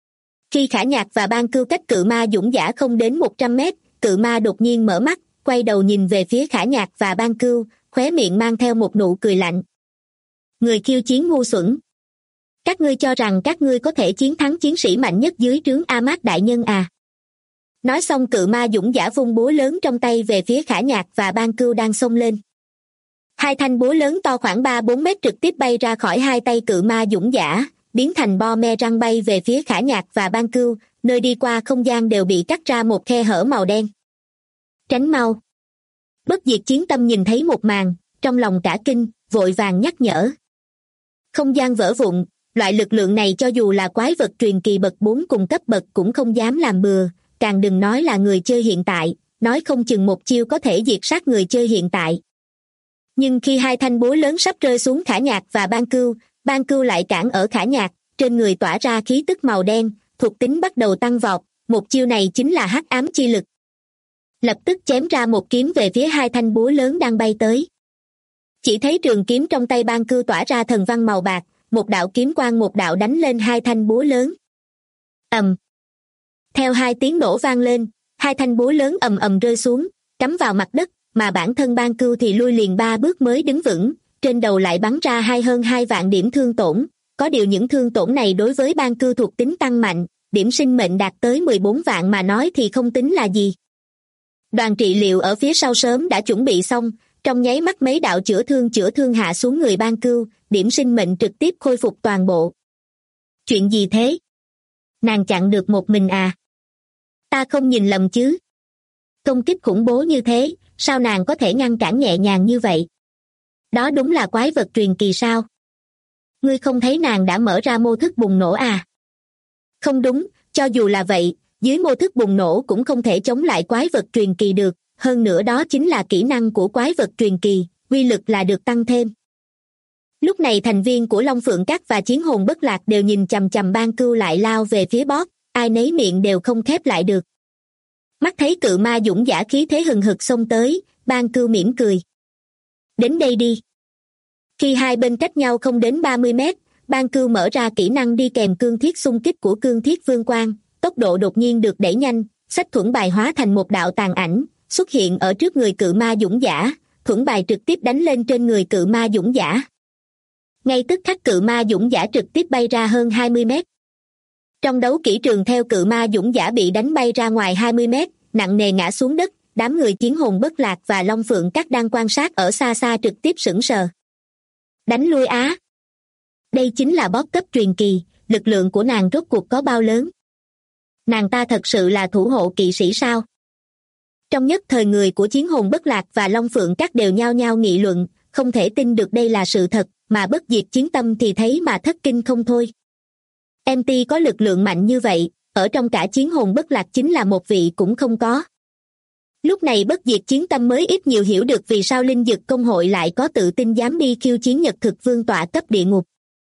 Khi Khả Nhạc và Ban Cưu cách cự ma dũng giả không đến 100 mét, cự ma đột nhiên mở mắt, quay đầu nhìn về phía Khả Nhạc và Ban Cưu, khóe miệng mang theo một nụ cười lạnh. Người khiêu chiến ngu xuẩn. Các ngươi cho rằng các ngươi có thể chiến thắng chiến sĩ mạnh nhất dưới trướng Amat đại nhân à? Nói xong cự ma dũng giả vung búa lớn trong tay về phía Khả Nhạc và Ban Cưu đang xông lên. Hai thanh búa lớn to khoảng 3-4 mét trực tiếp bay ra khỏi hai tay cự ma dũng giả, biến thành bo me răng bay về phía Khả Nhạc và Ban Cưu, nơi đi qua không gian đều bị cắt ra một khe hở màu đen. Tránh mau. Bất Diệt Chiến Tâm nhìn thấy một màn, trong lòng cả kinh, vội vàng nhắc nhở. Không gian vỡ vụn, loại lực lượng này cho dù là quái vật truyền kỳ bậc 4 cùng cấp bậc cũng không dám làm bừa, càng đừng nói là người chơi hiện tại, nói không chừng một chiêu có thể diệt sát người chơi hiện tại. Nhưng khi hai thanh búa lớn sắp rơi xuống Khả Nhạc và Ban Cưu lại cản ở Khả Nhạc, trên người tỏa ra khí tức màu đen, thuộc tính bắt đầu tăng vọt, một chiêu này chính là hắc ám chi lực. Lập tức chém ra một kiếm về phía hai thanh búa lớn đang bay tới. Chỉ thấy trường kiếm trong tay Ban Cưu tỏa ra thần văn màu bạc, một đạo kiếm quang một đạo đánh lên hai thanh búa lớn. Ầm. Theo hai tiếng nổ vang lên, hai thanh búa lớn ầm ầm rơi xuống, cắm vào mặt đất, mà bản thân Ban Cưu thì lui liền 3 bước mới đứng vững, trên đầu lại bắn ra hơn 2 vạn điểm thương tổn. Có điều những thương tổn này đối với Ban Cưu thuộc tính tăng mạnh, điểm sinh mệnh đạt tới 14 vạn mà nói thì không tính là gì. Đoàn trị liệu ở phía sau sớm đã chuẩn bị xong, trong nháy mắt mấy đạo chữa thương hạ xuống người Ban Cưu, điểm sinh mệnh trực tiếp khôi phục toàn bộ. Chuyện gì thế? Nàng chặn được một mình à? Ta không nhìn lầm chứ? Công kích khủng bố như thế, sao nàng có thể ngăn cản nhẹ nhàng như vậy? Đó đúng là quái vật truyền kỳ sao? Ngươi không thấy nàng đã mở ra mô thức bùng nổ à? Không đúng, cho dù là vậy, dưới mô thức bùng nổ cũng không thể chống lại quái vật truyền kỳ được, hơn nữa đó chính là kỹ năng của quái vật truyền kỳ, uy lực là được tăng thêm. Lúc này thành viên của Long Phượng Các và Chiến Hồn Bất Lạc đều nhìn chằm chằm Ban Cưu lại lao về phía boss, ai nấy miệng đều không khép lại được. Mắt thấy cự ma dũng giả khí thế hừng hực xông tới, Ban Cưu mỉm cười. Đến đây đi. Khi hai bên cách nhau không đến 30 mét, Ban Cưu mở ra kỹ năng đi kèm cương thiết xung kích của cương thiết vương quang, tốc độ đột nhiên được đẩy nhanh, xách thuẫn bài hóa thành một đạo tàn ảnh, xuất hiện ở trước người cự ma dũng giả, thuẫn bài trực tiếp đánh lên trên người cự ma dũng giả. Ngay tức khắc cự ma dũng giả trực tiếp bay ra hơn 20 mét. Trong đấu kỹ trường theo cự ma dũng giả bị đánh bay ra ngoài 20 mét, nặng nề ngã xuống đất, đám người Chiến Hồn Bất Lạc và Long Phượng Các đang quan sát ở xa xa trực tiếp sững sờ. Đánh lui á! Đây chính là boss cấp truyền kỳ, lực lượng của nàng rốt cuộc có bao lớn? Nàng ta thật sự là thủ hộ kỵ sĩ sao? Trong nhất thời người của Chiến Hồn Bất Lạc và Long Phượng Các đều nhao nhao nghị luận, không thể tin được đây là sự thật, mà Bất Diệt Chiến Tâm thì thấy mà thất kinh không thôi. MT có lực lượng mạnh như vậy, ở trong cả Chiến Hồn Bất Lạc chính là một vị cũng không có. Lúc này Bất Diệt Chiến Tâm mới ít nhiều hiểu được vì sao Linh Dực Công hội lại có tự tin dám đi khiêu chiến Nhật Thực Vương tọa cấp địa ngục.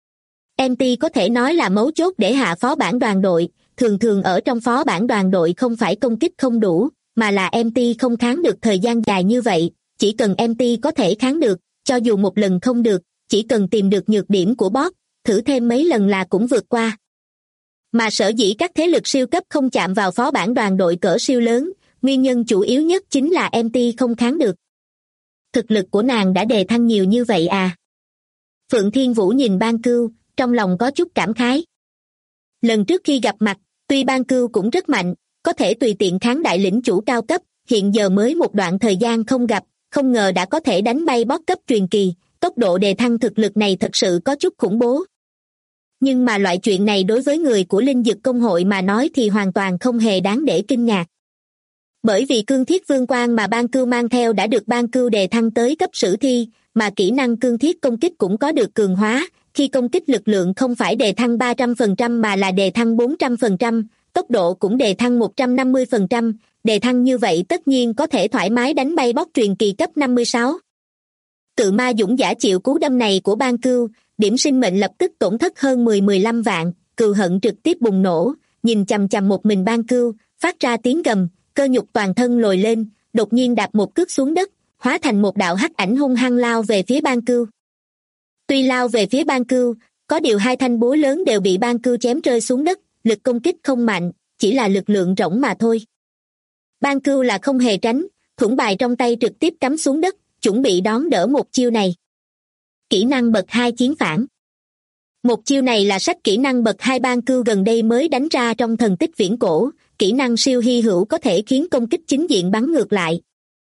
MT có thể nói là mấu chốt để hạ phó bản đoàn đội, thường thường ở trong phó bản đoàn đội không phải công kích không đủ, mà là MT không kháng được thời gian dài như vậy, chỉ cần MT có thể kháng được, cho dù một lần không được, chỉ cần tìm được nhược điểm của boss, thử thêm mấy lần là cũng vượt qua. Mà sở dĩ các thế lực siêu cấp không chạm vào phó bản đoàn đội cỡ siêu lớn, nguyên nhân chủ yếu nhất chính là MT không kháng được. Thực lực của nàng đã đề thăng nhiều như vậy à? Phượng Thiên Vũ nhìn Ban Cưu, trong lòng có chút cảm khái. Lần trước khi gặp mặt, tuy Ban Cưu cũng rất mạnh, có thể tùy tiện kháng đại lĩnh chủ cao cấp, hiện giờ mới một đoạn thời gian không gặp, không ngờ đã có thể đánh bay boss cấp truyền kỳ, tốc độ đề thăng thực lực này thật sự có chút khủng bố. Nhưng mà loại chuyện này đối với người của Linh Dực Công hội mà nói thì hoàn toàn không hề đáng để kinh ngạc. Bởi vì cương thiết vương quan mà Ban Cưu mang theo đã được Ban Cưu đề thăng tới cấp sử thi, mà kỹ năng cương thiết công kích cũng có được cường hóa, khi công kích lực lượng không phải đề thăng 300% mà là đề thăng 400%, tốc độ cũng đề thăng 150%, đề thăng như vậy tất nhiên có thể thoải mái đánh bay boss truyền kỳ cấp 56. Cự ma dũng giả chịu cú đâm này của Ban Cưu, điểm sinh mệnh lập tức tổn thất hơn 10-15 vạn, cừu hận trực tiếp bùng nổ, nhìn chằm chằm một mình Ban Cưu, phát ra tiếng gầm, cơ nhục toàn thân lồi lên, đột nhiên đạp một cước xuống đất, hóa thành một đạo hắc ảnh hung hăng lao về phía Ban Cưu. Tuy lao về phía Ban Cưu, có điều hai thanh búa lớn đều bị Ban Cưu chém rơi xuống đất, lực công kích không mạnh, chỉ là lực lượng rỗng mà thôi. Ban Cưu là không hề tránh, thuẫn bài trong tay trực tiếp cắm xuống đất, chuẩn bị đón đỡ một chiêu này. Kỹ năng bậc 2 chiến phản. Một chiêu này là sách kỹ năng bậc 2 Ban Cưu gần đây mới đánh ra trong thần tích viễn cổ, kỹ năng siêu hy hữu có thể khiến công kích chính diện bắn ngược lại.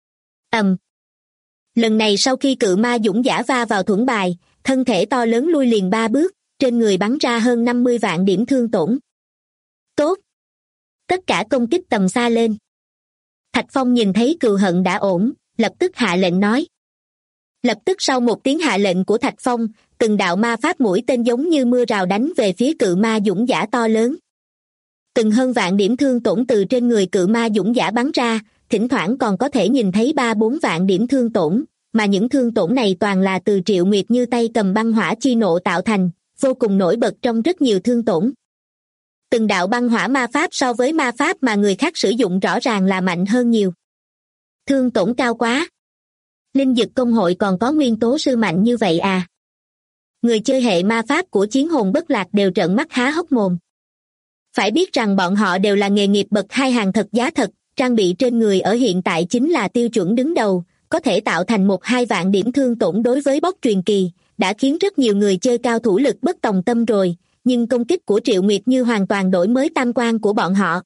Lần này sau khi cự ma dũng giả va vào thuẫn bài, thân thể to lớn lui liền 3 bước, trên người bắn ra hơn 50 vạn điểm thương tổn. Tốt! Tất cả công kích tầm xa lên. Thạch Phong nhìn thấy cừu hận đã ổn, lập tức hạ lệnh nói. Lập tức sau một tiếng hạ lệnh của Thạch Phong, từng đạo ma pháp mũi tên giống như mưa rào đánh về phía cự ma dũng giả to lớn. Từng hơn vạn điểm thương tổn từ trên người cự ma dũng giả bắn ra, thỉnh thoảng còn có thể nhìn thấy 3-4 vạn điểm thương tổn, mà những thương tổn này toàn là từ Triệu Nguyệt như tay cầm băng hỏa chi nộ tạo thành, vô cùng nổi bật trong rất nhiều thương tổn. Từng đạo băng hỏa ma pháp so với ma pháp mà người khác sử dụng rõ ràng là mạnh hơn nhiều. Thương tổn cao quá. Linh Dực Công hội còn có nguyên tố sư mạnh như vậy à? Người chơi hệ ma pháp của Chiến Hồn Bất Lạc đều trợn mắt há hốc mồm. Phải biết rằng bọn họ đều là nghề nghiệp bậc 2 hàng thật giá thật, trang bị trên người ở hiện tại chính là tiêu chuẩn đứng đầu, có thể tạo thành 1-2 vạn điểm thương tổn đối với boss truyền kỳ, đã khiến rất nhiều người chơi cao thủ lực bất tòng tâm rồi, nhưng công kích của Triệu Nguyệt như hoàn toàn đổi mới tam quan của bọn họ.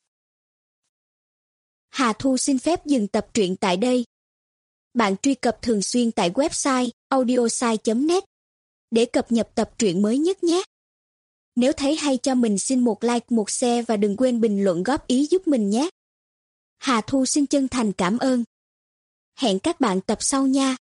Hà Thu xin phép dừng tập truyện tại đây. Bạn truy cập thường xuyên tại website audiosai.net để cập nhật tập truyện mới nhất nhé. Nếu thấy hay cho mình xin một like, một share và đừng quên bình luận góp ý giúp mình nhé. Hà Thu xin chân thành cảm ơn. Hẹn các bạn tập sau nha.